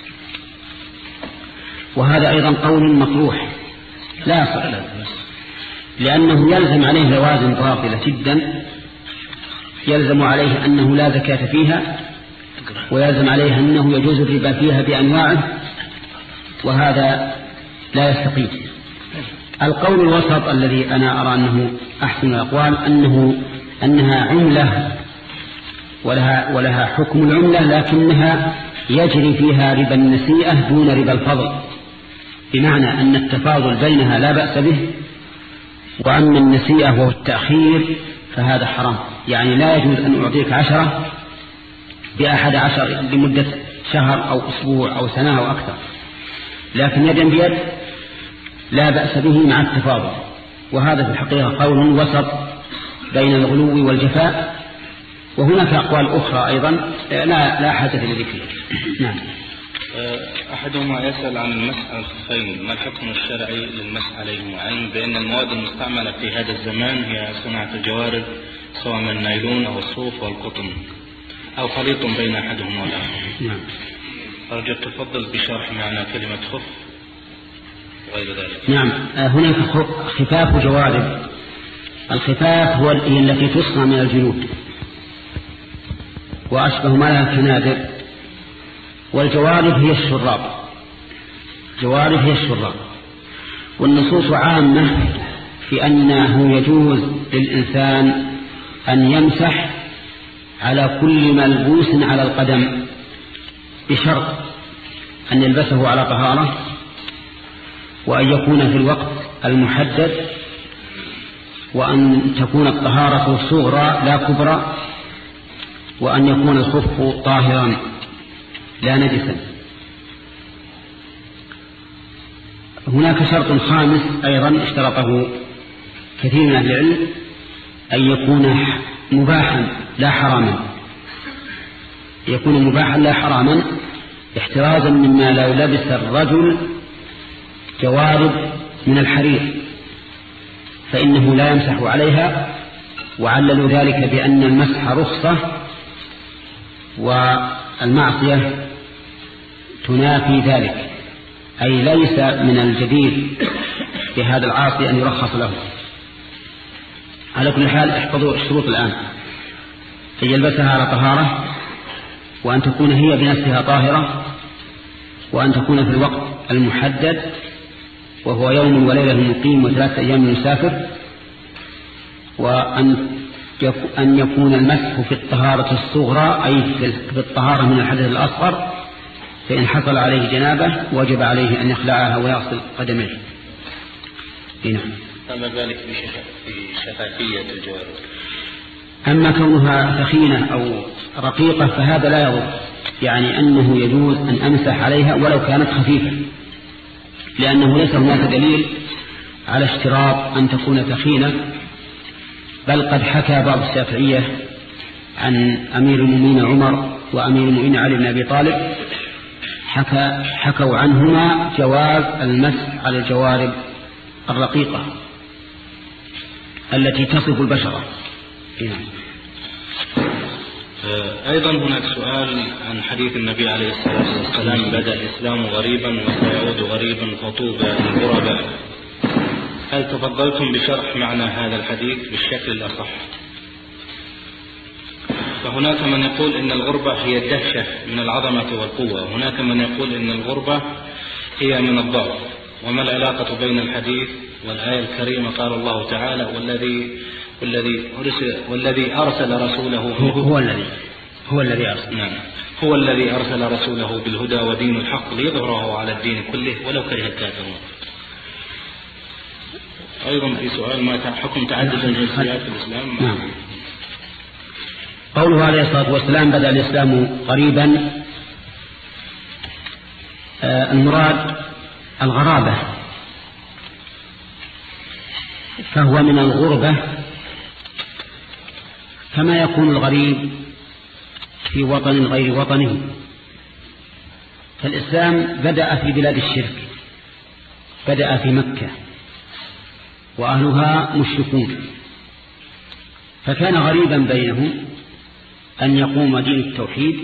وهذا أيضا قول مطروح لا يصح، لأنه يلزم عليه لوازم باطلة جدا. يلزم عليه أنه لا زكاة فيها، ويلزم عليه أنه يجوز الربا فيها بأنواعه، وهذا لا يستقيم. القول الوسط الذي أنا أرى أنه أحسن الأقوال أنه أنها عملة ولها, ولها حكم العملة، لكنها يجري فيها ربا النسيئة دون ربا الفضل، بمعنى أن التفاضل بينها لا بأس به، وأما النسيئة وهو التأخير فهذا حرام. يعني لا يجوز أن أعطيك عشرة بأحد عشر لمدة شهر أو أسبوع أو سنة أو أكثر، لكن يدا بيد لا بأس به مع التفاضل. وهذا في الحقيقة قول وسط بين الغلو والجفاء. وهناك أقوال أخرى أيضا لا لا حاجة لذكرها. نعم. أحدهما يسأل عن المسح على الخفين، ما الحكم الشرعي للمسح عليهما؟ علم بأن المواد المستعملة في هذا الزمان هي صناعة الجوارب، سواء من النايلون أو الصوف والقطن أو خليط بين أحدهما والآخر. نعم. أرجو التفضل بشرح معنى كلمة خف وغير ذلك. نعم. هناك خفاف جوارب. الخفاف هو التي تصنع من الجلود وأشبه ما لها الكنادر، والجوارب هي الشراب. جوارب هي الشراب. والنصوص عامة في أنه يجوز للإنسان أن يمسح على كل ملبوس على القدم بشرط أن يلبسه على طهارة، وأن يكون في الوقت المحدد، وأن تكون الطهارة صغرى لا كبرى، وأن يكون الخف طاهرا لا نجسا. هناك شرط خامس أيضا اشترطه كثير من أهل العلم، أن يكون مباحا لا حراما. يكون مباحا لا حراما احترازا مما لو لبس الرجل جوارب من الحرير فإنه لا يمسح عليها، وعللوا ذلك بأن المسح رخصة والمعصية تنافي ذلك، أي ليس من الجدير بهذا العاصي أن يرخص له. على كل حال احفظوا الشروط الآن: أن يلبسها على طهارة، وأن تكون هي بنفسها طاهرة، وأن تكون في الوقت المحدد وهو يوم وليلة المقيم وثلاثة أيام المسافر، وأن أن يكون المسح في الطهارة الصغرى أي في الطهارة من الحدث الأصغر، فإن حصل عليه جنابه وجب عليه أن يخلعها ويغسل قدميه. هنا أما ذلك بشفافية الجوارب. أما كونها ثخينة أو رقيقة فهذا لا يضر، يعني أنه يجوز أن أمسح عليها ولو كانت خفيفة، لأنه ليس هناك دليل على اشتراط أن تكون ثخينة، بل قد حكى بعض الشافعية عن أمير المؤمنين عمر وأمير المؤمنين علي بن أبي طالب، حكى حكوا عنهما جواز المسح على الجوارب الرقيقة التي تصف البشرة. أيضا هناك سؤال عن حديث النبي عليه الصلاة والسلام: بدأ الإسلام غريبا وسيعود غريبا فطوبى للغرباء. هل تفضلتم بشرح معنى هذا الحديث بالشكل الأصح؟ فهناك من يقول إن الغربة هي الدهشة من العظمة والقوة، هناك من يقول إن الغربة هي من الضعف. وما العلاقة بين الحديث والآية الكريمة؟ قال الله تعالى: والذي والذي أرسل, والذي أرسل رسوله هو الذي هو الذي أرسل نعم هو الذي أرسل رسوله بالهدى ودين الحق ليظهره على الدين كله ولو كره الكافرون. أيضا في سؤال: ما حكم تعدد الجنسيات في الإسلام؟ نعم. قوله عليه الصلاة والسلام: بدأ الإسلام قريبا، آه المراد الغرابة، فهو من الغربة كما يكون الغريب في وطن غير وطنه. فالإسلام بدأ في بلاد الشرك، بدأ في مكة وأهلها مشركون، فكان غريبا بينهم أن يقوم دين التوحيد،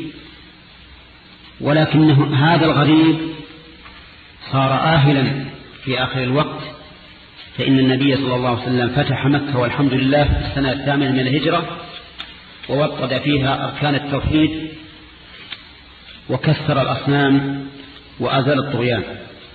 ولكنه هذا الغريب صار آهلا في آخر الوقت، فإن النبي صلى الله عليه وسلم فتح مكة والحمد لله في السنة الثامنة من الهجرة، ووطد فيها أركان التوحيد وكسر الأصنام وأزال الطغيان.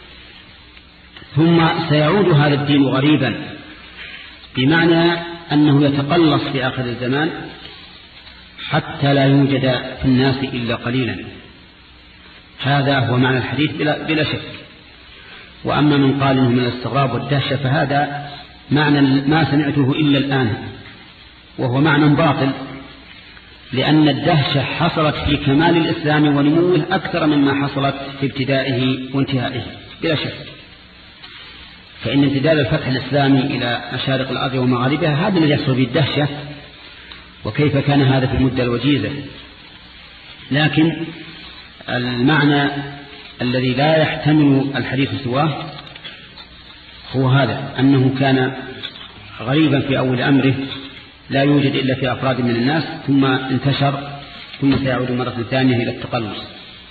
ثم سيعود هذا الدين غريبا، بمعنى أنه يتقلص في آخر الزمان حتى لا يوجد في الناس إلا قليلا. هذا هو معنى الحديث بلا, بلا شك. وأما من قال إنه من الاستغراب والدهشة فهذا معنى ما سمعته إلا الآن، وهو معنى باطل، لأن الدهشة حصلت في كمال الإسلام ونموه أكثر مما حصلت في ابتدائه وانتهائه بلا شك. فإن امتداد الفتح الإسلامي إلى مشارق الأرض ومغاربها هذا الذي يحصل به الدهشة، وكيف كان هذا في المدة الوجيزة. لكن المعنى الذي لا يحتمل الحديث سواه هو هذا، أنه كان غريبا في أول أمره لا يوجد إلا في أفراد من الناس، ثم انتشر، ثم سيعود مرة ثانية إلى التقلص.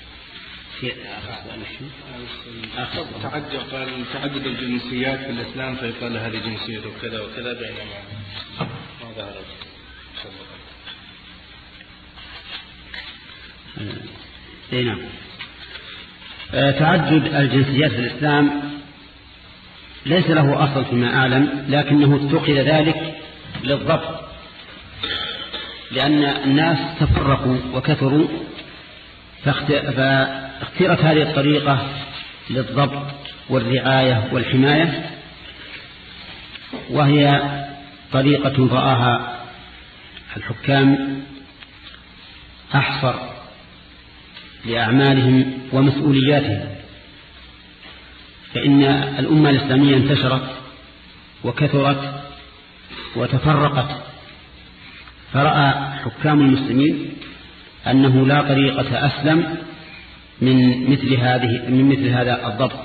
تعدد قال تعدد الجنسيات في الإسلام، فيقال هذه جنسية وكذا وكذا، بينما ما ظهر. اي نعم. تعدد الجنسيات في الإسلام ليس له أصل فيما أعلم، لكنه اتخذ ذلك للضبط، لأن الناس تفرقوا وكثروا، فاختيرت هذه الطريقة للضبط والرعاية والحماية، وهي طريقة رآها الحكام أحصر لأعمالهم ومسؤولياتهم. فإن الأمة الإسلامية انتشرت وكثرت وتفرقت، فرأى حكام المسلمين أنه لا طريقة أسلم من مثل هذه من مثل هذا الضبط.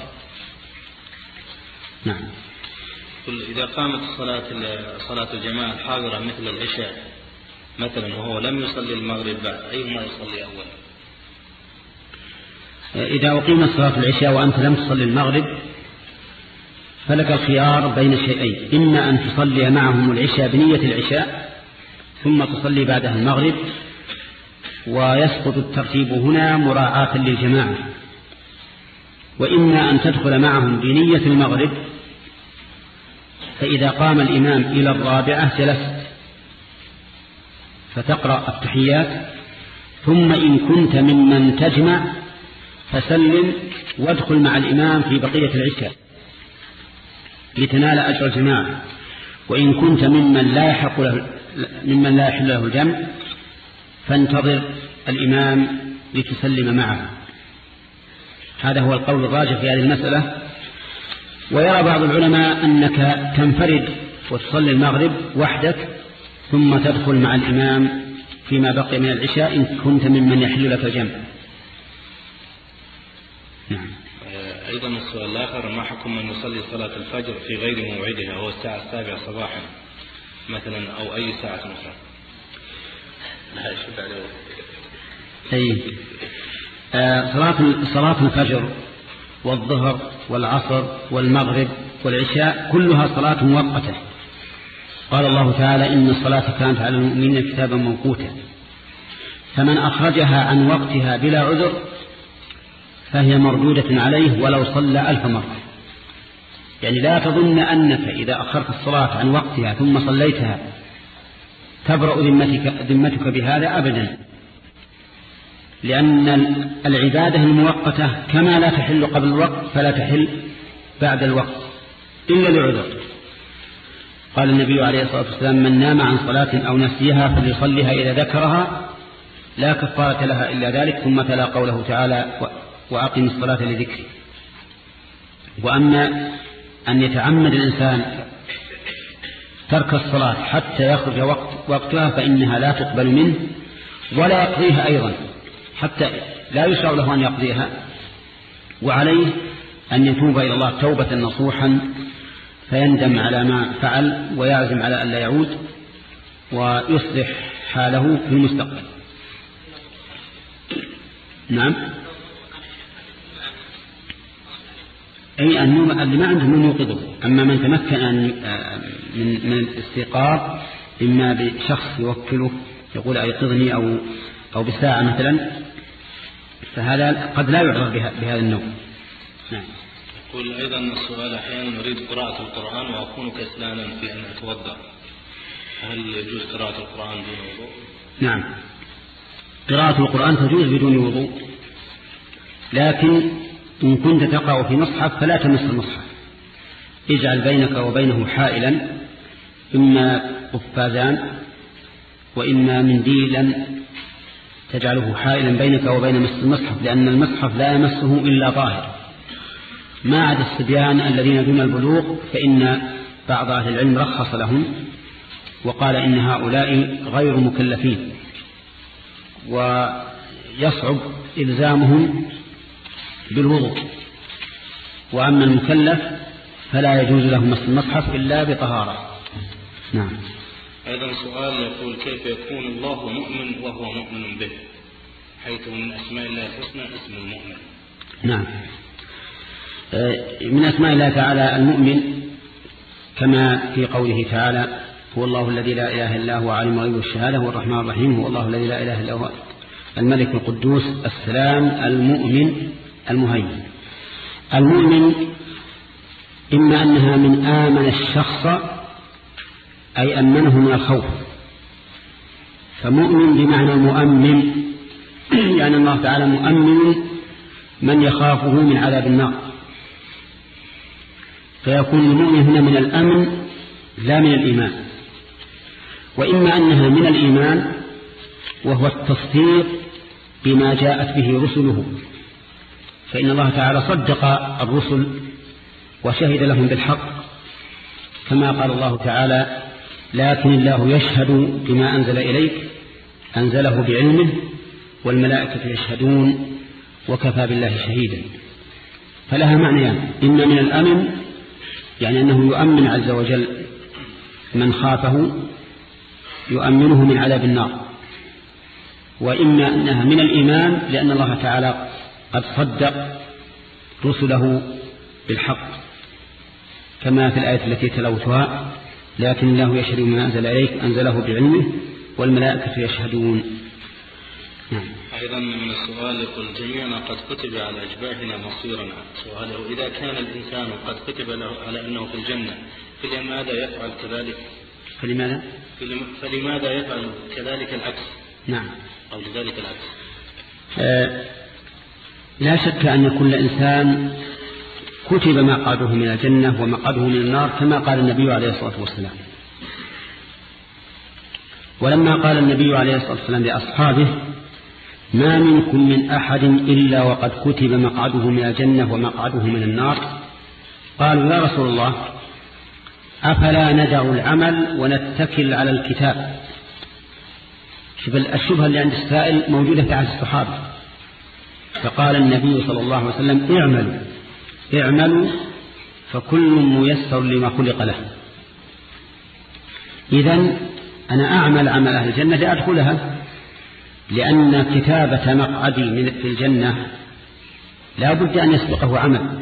نعم. إذا قامت الصلاة صلاة الجماعة الحاضرة مثل العشاء مثلا وهو لم يصلي المغرب بعد، أيهما يصلي أول؟ إذا أقيمت صلاة العشاء وأنت لم تصلي المغرب فلك الخيار بين شيئين، إما أن تصلي معهم العشاء بنية العشاء ثم تصلي بعدها المغرب، ويسقط الترتيب هنا مراعاة للجماعة، وإما أن تدخل معهم بنية المغرب، فإذا قام الإمام إلى الرابعة جلست فتقرأ التحيات، ثم إن كنت ممن تجمع فسلم وادخل مع الإمام في بقية العشاء لتنال أجر الجماعة، وإن كنت ممن لا يحق له ممن لا يحل له الجمع فانتظر الإمام لتسلم معه. هذا هو القول الراجح في هذه المسألة. ويرى بعض العلماء أنك تنفرد وتصلي المغرب وحدك ثم تدخل مع الإمام فيما بقي من العشاء إن كنت ممن يحل لك الجمع. نعم. أيضا السؤال الآخر، ما حكم من يصلي صلاة الفجر في غير موعدها وهو الساعة السابعة صباحا مثلا أو أي ساعة أخرى؟ أي آه صلاة صلاة الفجر والظهر والعصر والمغرب والعشاء كلها صلاة مؤقتة. قال الله تعالى: إن الصلاة كانت على المؤمنين كتابا موقوتا. فمن أخرجها عن وقتها بلا عذر فهي مردودة عليه ولو صلى ألف مرة. يعني لا تظن أنك إذا أخرت الصلاة عن وقتها ثم صليتها تبرأ ذمتك, ذمتك بهذا أبدا، لأن العبادة المؤقتة كما لا تحل قبل الوقت فلا تحل بعد الوقت إلا لعذر. قال النبي عليه الصلاة والسلام: من نام عن صلاة أو نسيها فليصليها إذا ذكرها لا كفارة لها إلا ذلك، ثم تلا قوله تعالى: وأقم الصلاة لذكري. وأما أن يتعمد الإنسان ترك الصلاة حتى يخرج وقت وقتها فإنها لا تقبل منه ولا يقضيها أيضا، حتى لا يشرع له أن يقضيها، وعليه أن يتوب إلى الله توبة نصوحا فيندم على ما فعل ويعزم على أن لا يعود ويصلح حاله في المستقبل. نعم. أي النوم اللي ما عنده من يوقظه. أما من تمكن من من الاستيقاظ إما بشخص يوكله يقول أيقظني أو أو بساعة مثلا، فهذا قد لا يعذر بهذا النوم. نعم. يقول أيضا السؤال: أحيانا أريد قراءة القرآن وأكون كسلانا في أن أتوضأ، هل يجوز قراءة القرآن دون وضوء؟ نعم، قراءة القرآن تجوز بدون وضوء، لكن إن كنت تقرأ في مصحف فلا تمس المصحف، اجعل بينك وبينه حائلا، إما قفازان وإما منديلا تجعله حائلا بينك وبين مس المصحف، لأن المصحف لا يمسه إلا ظاهر، ما عدا الصبيان الذين دون البلوغ فإن بعض أهل العلم رخص لهم وقال إن هؤلاء غير مكلفين ويصعب إلزامهم بالوضوء، وأما المكلف فلا يجوز له مس المصحف إلا بطهارة. نعم. أيضا سؤال يقول: كيف يكون الله مؤمن وهو مؤمن به، حيث من أسماء الله الحسنى اسم المؤمن؟ نعم، من أسماء الله تعالى المؤمن كما في قوله تعالى: هو الله الذي لا إله إلا هو عالم الغيب والشهادة هو الرحمن الرحيم، هو الله الذي لا إله إلا هو الملك القدوس السلام المؤمن المهيمن. المؤمن إما أنها من آمن الشخص أي أمنه من الخوف، فمؤمن بمعنى مؤمن، يعني الله تعالى مؤمن من يخافه من عذاب النار، فيكون المؤمن هنا من الأمن لا من الإيمان. وإما أنها من الإيمان وهو التصديق بما جاءت به رسله، فإن الله تعالى صدق الرسل وشهد لهم بالحق، كما قال الله تعالى: لكن الله يشهد بما أنزل إليك أنزله بعلمه والملائكة يشهدون وكفى بالله شهيدا. فلها معنيان: إما من الأمن يعني أنه يؤمن عز وجل من خافه، يؤمنه من عذاب النار، وإما أنها من الإيمان لأن الله تعالى قد صدق رسله بالحق، كما في الآية التي تلوتها: لكن الله يشهد بما أنزل إليك أنزله بعلمه والملائكة يشهدون. نعم. أيضا من السؤال يقول: جميعنا قد كتب على أجباهنا مصيرنا، سؤاله: إذا كان الإنسان قد كتب له على أنه في الجنة فلماذا يفعل كذلك؟ فلماذا؟ فلماذا يفعل كذلك العكس؟ نعم. أو لذلك العكس. آه لا شك أن كل إنسان كتب مقعده من الجنة ومقعده من النار، كما قال النبي عليه الصلاة والسلام. ولما قال النبي عليه الصلاة والسلام لأصحابه: ما منكم من أحد إلا وقد كتب مقعده من الجنة ومقعده من النار، قالوا: يا رسول الله، أفلا ندع العمل ونتكل على الكتاب؟ الشبهة اللي عند السائل موجودة عند الصحابة. فقال النبي صلى الله عليه وسلم: اعملوا اعملوا فكل ميسر لما خلق له. إذن أنا أعمل عمل أهل الجنة لأدخلها، لأن كتابة مقعدي في الجنة لا بد أن يسبقه عمل،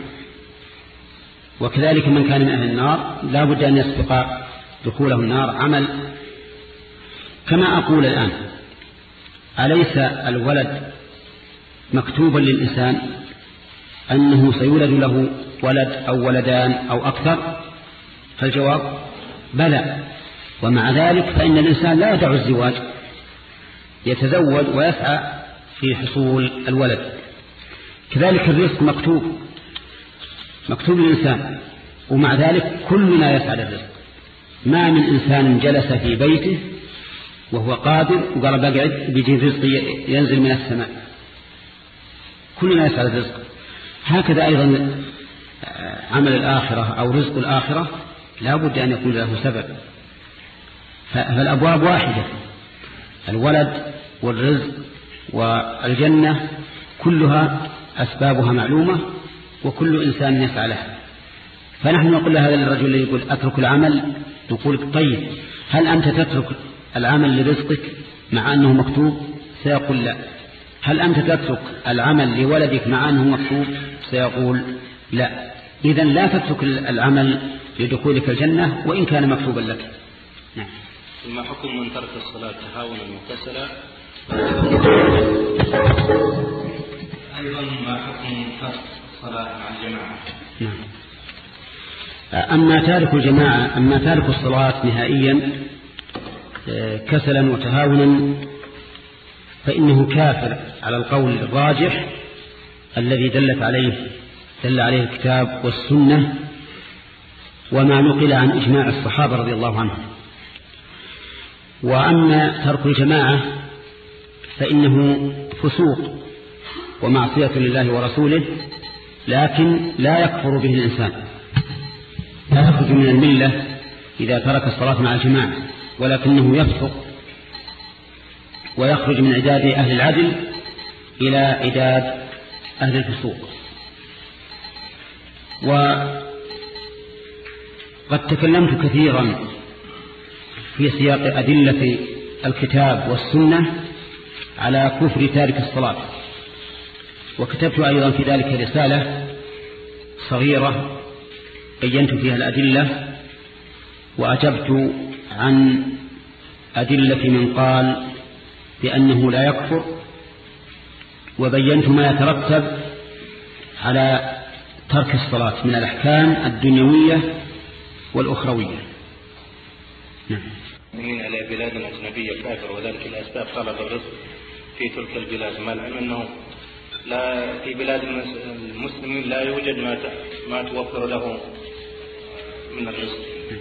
وكذلك من كان من أهل النار لا بد أن يسبق دخوله النار عمل. كما أقول الآن: أليس الولد مكتوبا للإنسان أنه سيولد له ولد أو ولدان أو أكثر؟ فالجواب بلى. ومع ذلك فإن الإنسان لا يدع الزواج، يتزوج ويسعى في حصول الولد. كذلك الرزق مكتوب مكتوب للإنسان، ومع ذلك كلنا يسعى للرزق. ما من إنسان جلس في بيته وهو قادر وقال بقعد بيجي الرزق ينزل من السماء، كلنا يسعى للرزق. هكذا أيضا عمل الآخرة أو رزق الآخرة لا بد أن يكون له سبب، فالأبواب واحدة: الولد والرزق والجنة كلها أسبابها معلومة وكل إنسان يسعى لها. فنحن نقول لهذا الرجل اللي يقول أترك العمل، نقول: طيب، هل أنت تترك العمل لرزقك مع أنه مكتوب؟ سيقول لا. هل أنت تترك العمل لولدك مع أنه مكتوب؟ سيقول لا. إذن لا تترك العمل لدخولك الجنة وإن كان مكتوبا لك. نعم. ثم حكم من ترك الصلاة تهاونا مغتسلا. أيضا ما حكم ترك الصلاة مع الجماعة. نعم. أما تارك الجماعة أما تارك الصلاة نهائيا كسلا وتهاونا فإنه كافر على القول الراجح الذي دلت عليه دل عليه الكتاب والسنة وما نقل عن إجماع الصحابة رضي الله عنهم. وأما ترك الجماعة فإنه فسوق ومعصية لله ورسوله، لكن لا يكفر به الإنسان، لا يخرج من الملة إذا ترك الصلاة مع الجماعة، ولكنه يفسق ويخرج من عداد أهل العدل إلى عداد أهل الفسوق. وقد تكلمت كثيرا في سياق أدلة الكتاب والسنة على كفر تارك الصلاة، وكتبت أيضا في ذلك رسالة صغيرة بينت فيها الأدلة وأجبت عن أدلة من قال بأنه لا يكفر، وبينت ما يترتب على ترك الصلاة من الأحكام الدنيوية والأخروية. نعم. من على بلاد أجنبية كافر، وذلك الأسباب طلب الرزق في تلك البلاد، مع العلم أنه لا في بلاد المسلمين لا يوجد ما ما توفر له من الرزق.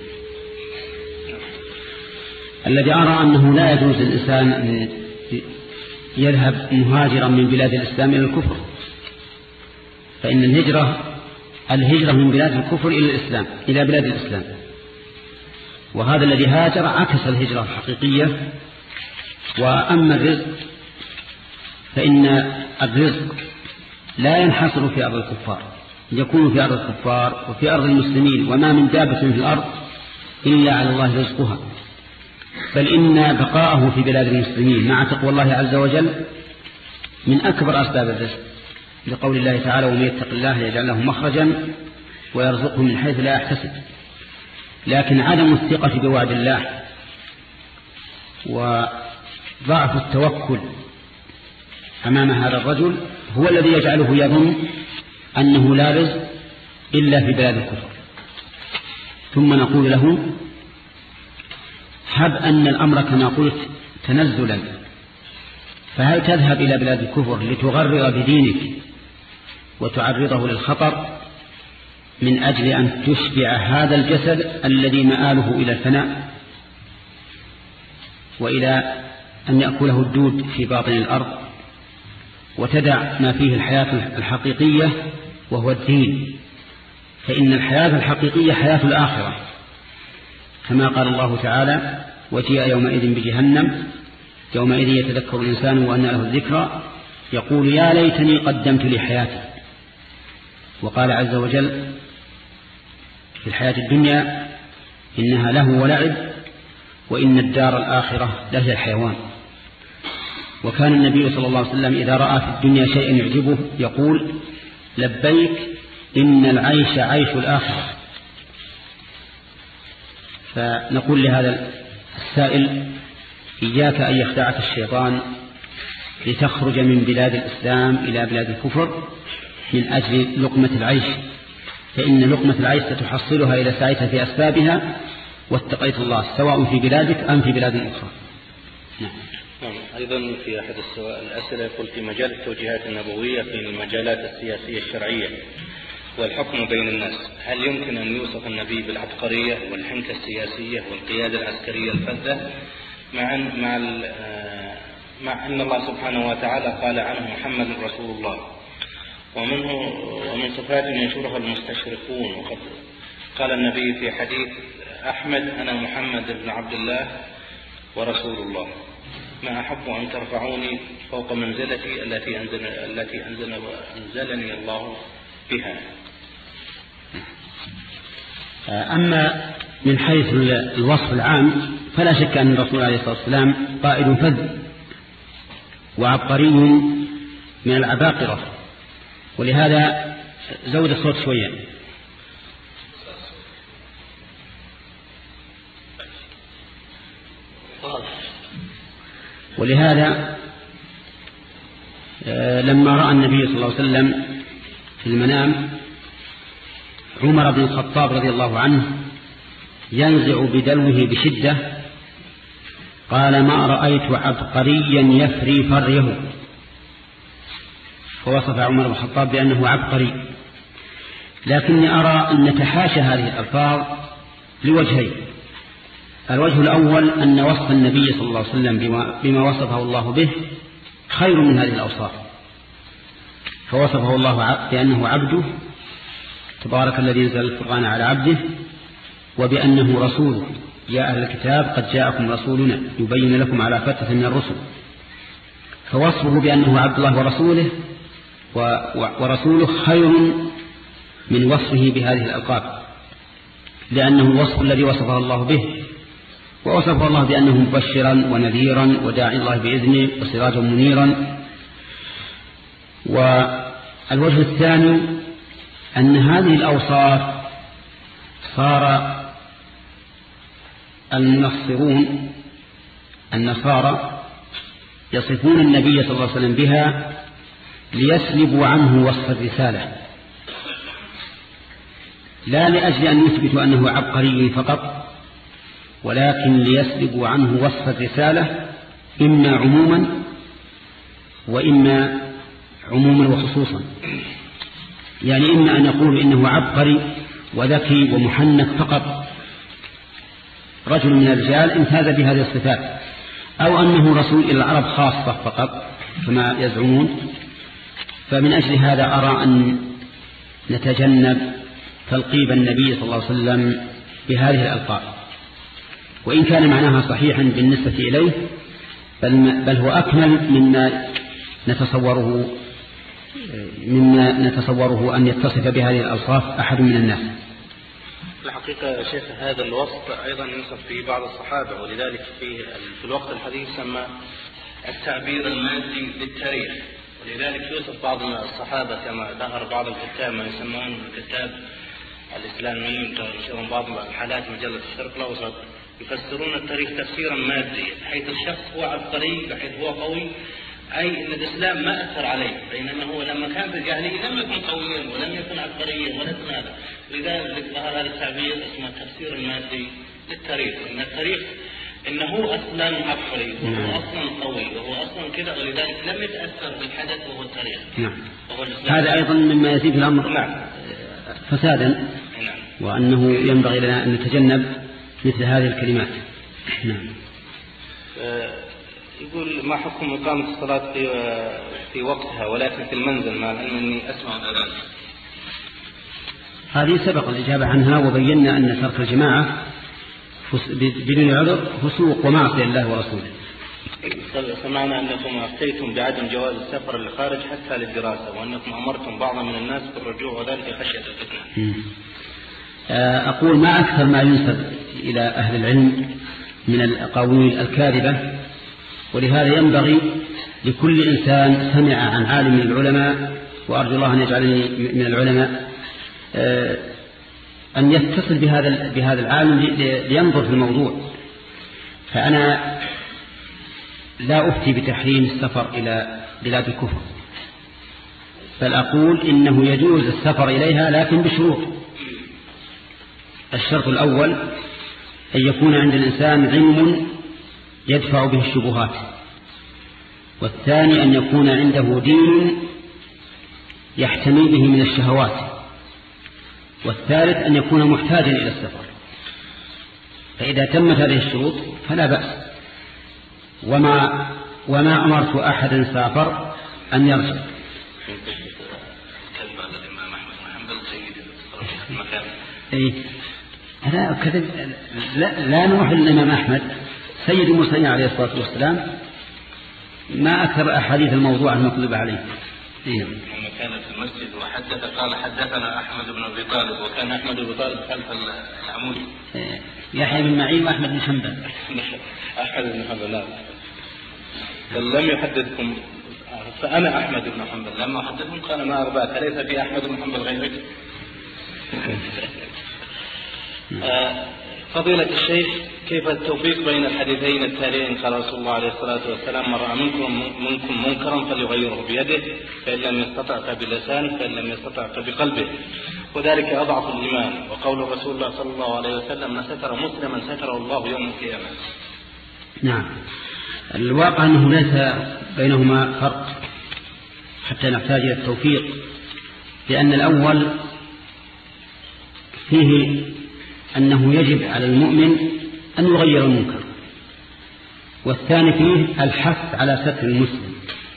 الذي أرى أنه لا يجوز للإنسان أن يذهب مهاجرا من بلاد الإسلام إلى الكفر، فإن الهجرة الهجرة من بلاد الكفر إلى الإسلام إلى بلاد الإسلام، وهذا الذي هاجر عكس الهجرة الحقيقية. وأما الرزق فإن الرزق لا ينحصر في أرض الكفار، يكون في أرض الكفار وفي أرض المسلمين، وما من دابة في الأرض إلا على الله رزقها، بل إن بقاءه في بلاد المسلمين مع تقوى الله عز وجل من أكبر أسباب الرزق، لقول الله تعالى: ومن يتق الله يجعل له مخرجا ويرزقه من حيث لا يحتسب. لكن عدم الثقة بوعد الله وضعف التوكل أمام هذا الرجل هو الذي يجعله يظن أنه لا رزق إلا في بلاد الكفر. ثم نقول له: هب أن الأمر كما قلت تنزلا، فهل تذهب إلى بلاد الكفر لتغرر بدينك وتعرضه للخطر من أجل أن تشبع هذا الجسد الذي مآله إلى الفناء وإلى أن يأكله الدود في باطن الأرض، وتدع ما فيه الحياة الحقيقية وهو الدين؟ فإن الحياة الحقيقية حياة الآخرة، كما قال الله تعالى: وجيء يومئذ بجهنم يومئذ يتذكر الإنسان وأنى له الذكرى يقول يا ليتني قدمت لحياتي. وقال عز وجل في الحياة الدنيا إنها له ولعب وإن الدار الآخرة لهي الحيوان. وكان النبي صلى الله عليه وسلم إذا رأى في الدنيا شيئا يعجبه يقول: لبيك إن العيش عيش الآخرة. فنقول لهذا السائل: إياك أن يخدعك الشيطان لتخرج من بلاد الإسلام إلى بلاد الكفر من أجل لقمة العيش، فإن لقمة العيش ستحصلها إلى سعيتها في أسبابها واتقيت الله سواء في بلادك أم في بلاد أخرى. نعم. نعم. أيضا في أحد الأسئلة يقول: في مجال التوجيهات النبوية في المجالات السياسية الشرعية والحكم بين الناس، هل يمكن أن يوصف النبي بالعبقرية والحنكة السياسية والقيادة العسكرية الفذة مع مع مع أن الله سبحانه وتعالى قال عنه محمد رسول الله، ومنه ومن صفات ينشرها المستشرقون، وقد قال النبي في حديث أحمد: أنا محمد بن عبد الله ورسول الله، ما أحب أن ترفعوني فوق منزلتي التي أنزل التي أنزل أنزلني الله بها. أما من حيث الوصف العام فلا شك أن الرسول عليه الصلاة والسلام قائد فذ وعبقري من العباقرة، ولهذا زود الصوت شوية. ولهذا لما رأى النبي صلى الله عليه وسلم في المنام عمر بن الخطاب رضي الله عنه ينزع بدلوه بشدة، قال: ما رأيت عبقريا يفري فريه. فوصف عمر بن الخطاب بأنه عبقري. لكني أرى أن نتحاشى هذه الألفاظ لوجهين. الوجه الأول أن وصف النبي صلى الله عليه وسلم بما, بما وصفه الله به خير من هذه الأوصاف، فوصفه الله بأنه عبده تبارك الذي نزل القرآن على عبده، وبأنه رسوله يا أهل الكتاب قد جاءكم رسولنا يبين لكم على فترة من الرسل. فوصفه بأنه عبد الله ورسوله ورسوله خير من وصفه بهذه الألقاب، لأنه الوصف الذي وصفه الله به، ووصفه الله بأنه مبشرا ونذيرا وداعي الله بإذنه وسراجا منيرا. والوجه الثاني أن هذه الأوصاف صار المنصرون النصارى يصفون النبي صلى الله عليه وسلم بها ليسلبوا عنه وصف الرسالة، لا لأجل أن يثبتوا أنه عبقري فقط، ولكن ليسلبوا عنه وصف الرسالة إما عموما وإما عموما وخصوصا. يعني إما أن يقول إنه عبقري وذكي ومحنك فقط، رجل من الرجال امتاز بهذه الصفات، أو أنه رسول إلى العرب خاصة فقط كما يزعمون. فمن أجل هذا أرى أن نتجنب تلقيب النبي صلى الله عليه وسلم بهذه الألقاب، وإن كان معناها صحيحا بالنسبة إليه، بل, بل هو أكمل مما نتصوره مما نتصوره أن يتصف بهذه الأوصاف أحد من الناس. الحقيقة يا شيخ هذا الوصف أيضا ينصف في بعض الصحابة، ولذلك في, في الوقت الحديث سمى التعبير المادي للتاريخ، ولذلك يوصف بعض الصحابة كما ظهر بعض الكتاب ما يسمون الكتاب الإسلاميين في بعض الحالات مجلة الشرق الأوسط يفسرون التاريخ تفسيرا ماديا، حيث الشخص هو عبقري بحيث هو قوي، أي أن الإسلام ما أثر عليه، بينما هو لما كان في الجاهلية لم يكن قويا ولم يكن عبقريا ولا هذا. لذلك ظهر هذا التعبير اسمه التفسير المادي للتاريخ، أن التاريخ إنه أصلا عبقري وهو أصلا قوي وهو أصلا كذا، ولذلك لم يتأثر بالحدث وهو التاريخ. نعم. هذا أيضا مما يزيد الأمر نعم. فسادا. نعم. وأنه ينبغي لنا أن نتجنب مثل هذه الكلمات. نعم. يقول: ما حكم إقامة الصلاة في في وقتها ولكن في المنزل مع العلم أني أسمع الأذان؟ هذه سبق الإجابة عنها، وبينا أن ترك الجماعة بدون عذر فسوق ومعصية الله ورسوله. سمعنا أنكم أفتيتم بعدم جواز السفر للخارج حتى للدراسة، وأنكم أمرتم بعض من الناس بالرجوع وذلك خشية الفتنة. أقول ما أكثر ما ينسب إلى أهل العلم من الأقاويل الكاذبة، ولهذا ينبغي لكل إنسان سمع عن عالم من العلماء، وأرجو الله أن يجعلني من العلماء، أن يتصل بهذا بهذا العالم لينظر في الموضوع. فأنا لا أفتي بتحريم السفر إلى بلاد الكفر، بل أقول إنه يجوز السفر إليها لكن بشروط. الشرط الأول أن يكون عند الإنسان علم يدفع به الشبهات، والثاني أن يكون عنده دين يحتمي به من الشهوات، والثالث أن يكون محتاجا إلى السفر. فإذا تمت هذه الشروط فلا بأس. وما, وما أمرت أحدا سافر أن يرجع. إيه؟ أنا كذب. لا, لا نروح للإمام أحمد سيد المرسلين عليه الصلاة والسلام، ما أكثر أحاديث الموضوع المكذوب عليه. إيه؟ لما كان في المسجد وحدث قال حدثنا أحمد بن أبي طالب، وكان أحمد بن طالب خلف العمود. إيه؟ يحيى بن معين وأحمد بن حنبل. أحمد بن حنبل لا، بل لم يحدثكم. فأنا أحمد بن حنبل لما حدثهم قال ما أربعك ليس في أحمد بن حنبل غيرك. فضيلة الشيخ، كيف التوفيق بين الحديثين التاليين؟ قال رسول الله عليه الصلاة والسلام: من رأى منكم, منكم منكرا فليغيره بيده، فإن لم يستطع فبلسانه، فإن لم يستطع فبقلبه، وذلك أضعف الإيمان. وقول رسول الله صلى الله عليه وسلم: من ستر مسلما ستره الله يوم القيامة. نعم، الواقع أنه ليس بينهما فرق حتى نحتاج إلى التوفيق، لأن الأول فيه أنه يجب على المؤمن أن يغير المنكر، والثاني فيه الحث على ستر المسلم.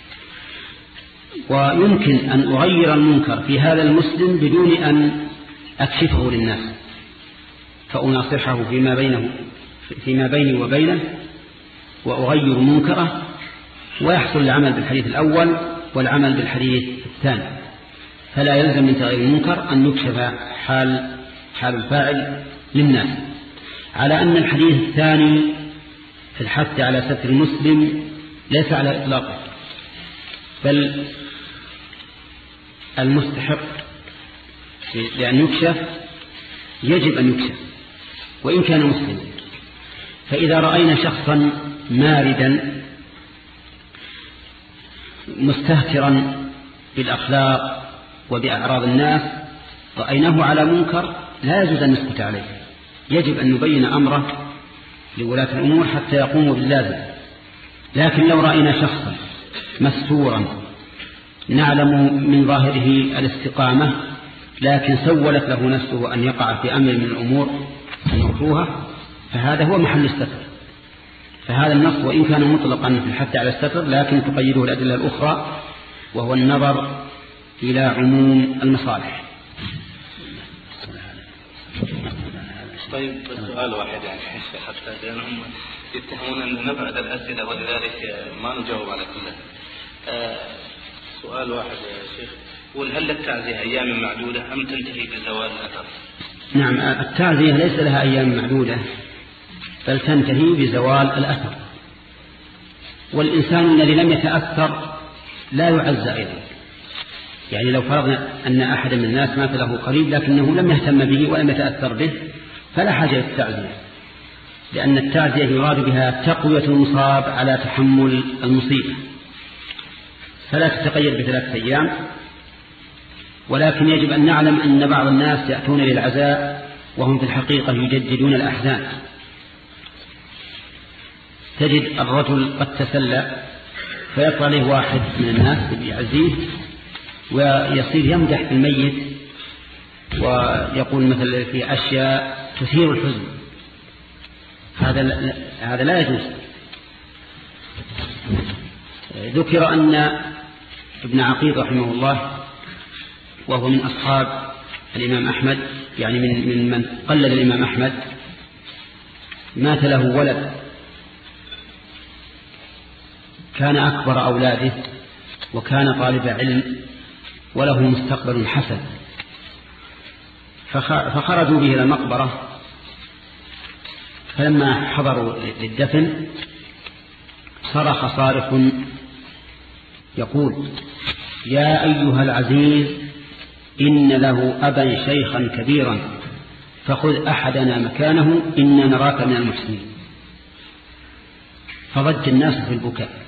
ويمكن أن أغير المنكر في هذا المسلم بدون أن أكشفه للناس، فأناصحه فيما بينه فيما بيني وبينه وأغير منكره، ويحصل العمل بالحديث الأول والعمل بالحديث الثاني. فلا يلزم من تغيير المنكر أن يكشف حال حال الفاعل للناس، على أن الحديث الثاني في الحث على ستر المسلم ليس على إطلاقه، بل المستحق لأن يكشف يجب أن يكشف وإن كان مسلما. فإذا رأينا شخصا ماردا مستهترا بالأخلاق وبأعراض الناس، رأيناه على منكر، لا يجوز أن نسكت عليه، يجب أن نبين أمره لولاة الأمور حتى يقوموا باللازم. لكن لو رأينا شخصا مستورا نعلم من ظاهره الاستقامة، لكن سولت له نفسه أن يقع في أمر من الأمور المكروهة، فهذا هو محل الستر. فهذا النص وإن كان مطلقا في الحث على الستر، لكن تقيده الأدلة الأخرى، وهو النظر إلى عموم المصالح. طيب، سؤال واحد يعني حتى لأنهم يتهمون أن نبعد الأسئلة ولذلك ما نجاوب على كلها. آه سؤال واحد يا شيخ، قل هل التعزية أيام معدودة أم تنتهي بزوال الأثر؟ نعم، التعزية ليس لها أيام معدودة، بل تنتهي بزوال الأثر. والإنسان الذي لم يتأثر لا يعزى أيضا. يعني لو فرضنا أن أحد من الناس مات له قريب لكنه لم يهتم به ولم يتأثر به، فلا حاجة للتعزية، لأن التعزية يراد بها تقوية المصاب على تحمل المصيبة، فلا تتقيد بثلاثة أيام. ولكن يجب أن نعلم أن بعض الناس يأتون للعزاء وهم في الحقيقة يجددون الأحزان. تجد الرجل قد تسلى فيطلع له واحد من الناس يعزيه ويصير يمدح في الميت ويقول مثل في أشياء تثير الحزن. هذا هذا لا يجوز. ذكر أن ابن عقيل رحمه الله وهو من أصحاب الإمام أحمد، يعني من من من قلد الإمام أحمد، مات له ولد كان أكبر أولاده وكان طالب علم وله مستقبل حسن، فخرجوا به إلى المقبرة، فلما حضروا للدفن صرخ صارخ يقول: يا أيها العزيز، إن له أبا شيخا كبيرا، فخذ أحدنا مكانه، إنا نراك من المحسنين. فضج الناس في البكاء،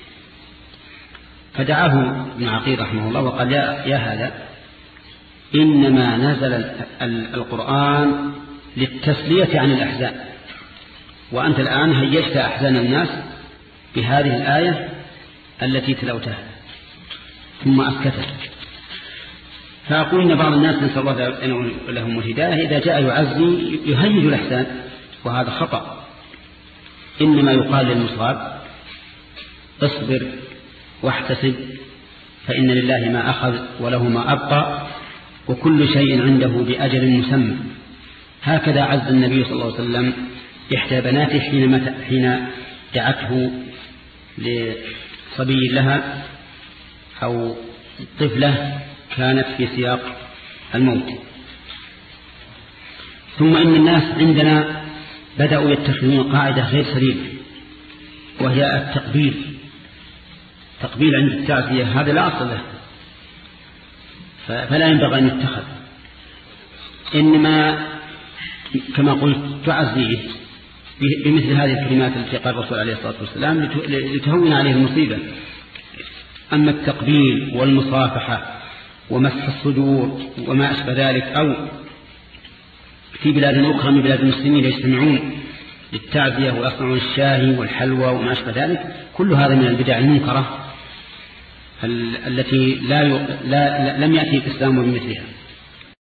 فدعاه ابن عقيل رحمه الله وقال: يا, يا هذا، إنما نزل القرآن للتسلية عن الأحزان، وأنت الآن هيجت أحزان الناس بهذه الآية التي تلوتها. ثم أسكتت. فأقول إن بعض الناس نسأل الله لهم الهداية إذا جاء يعزي يهيج الأحزان، وهذا خطأ. إنما يقال للمصاب: اصبر واحتسب، فإن لله ما أخذ وله ما أبقى، وكل شيء عنده بأجل مسمى. هكذا عز النبي صلى الله عليه وسلم إحدى بناته حين دعته لصبي لها أو طفلة كانت في سياق الموت. ثم إن الناس عندنا بدأوا يتخذون قاعدة غير سليمة، وهي التقبيل. تقبيل عند التعزية هذا لا أصل له، فلا ينبغي أن يتخذ. إنما كما قلت تعزيه بمثل هذه الكلمات التي قال الرسول عليه الصلاة والسلام لتهون عليه المصيبة. أما التقبيل والمصافحة ومسح الصدور وما أشبه ذلك، أو في بلاد أخرى من بلاد المسلمين يجتمعون للتعزية ويصنعون الشاهي والحلوى وما أشبه ذلك، كل هذا من البدع المنكرة التي لا, لا لم يأتي الإسلام بمثلها.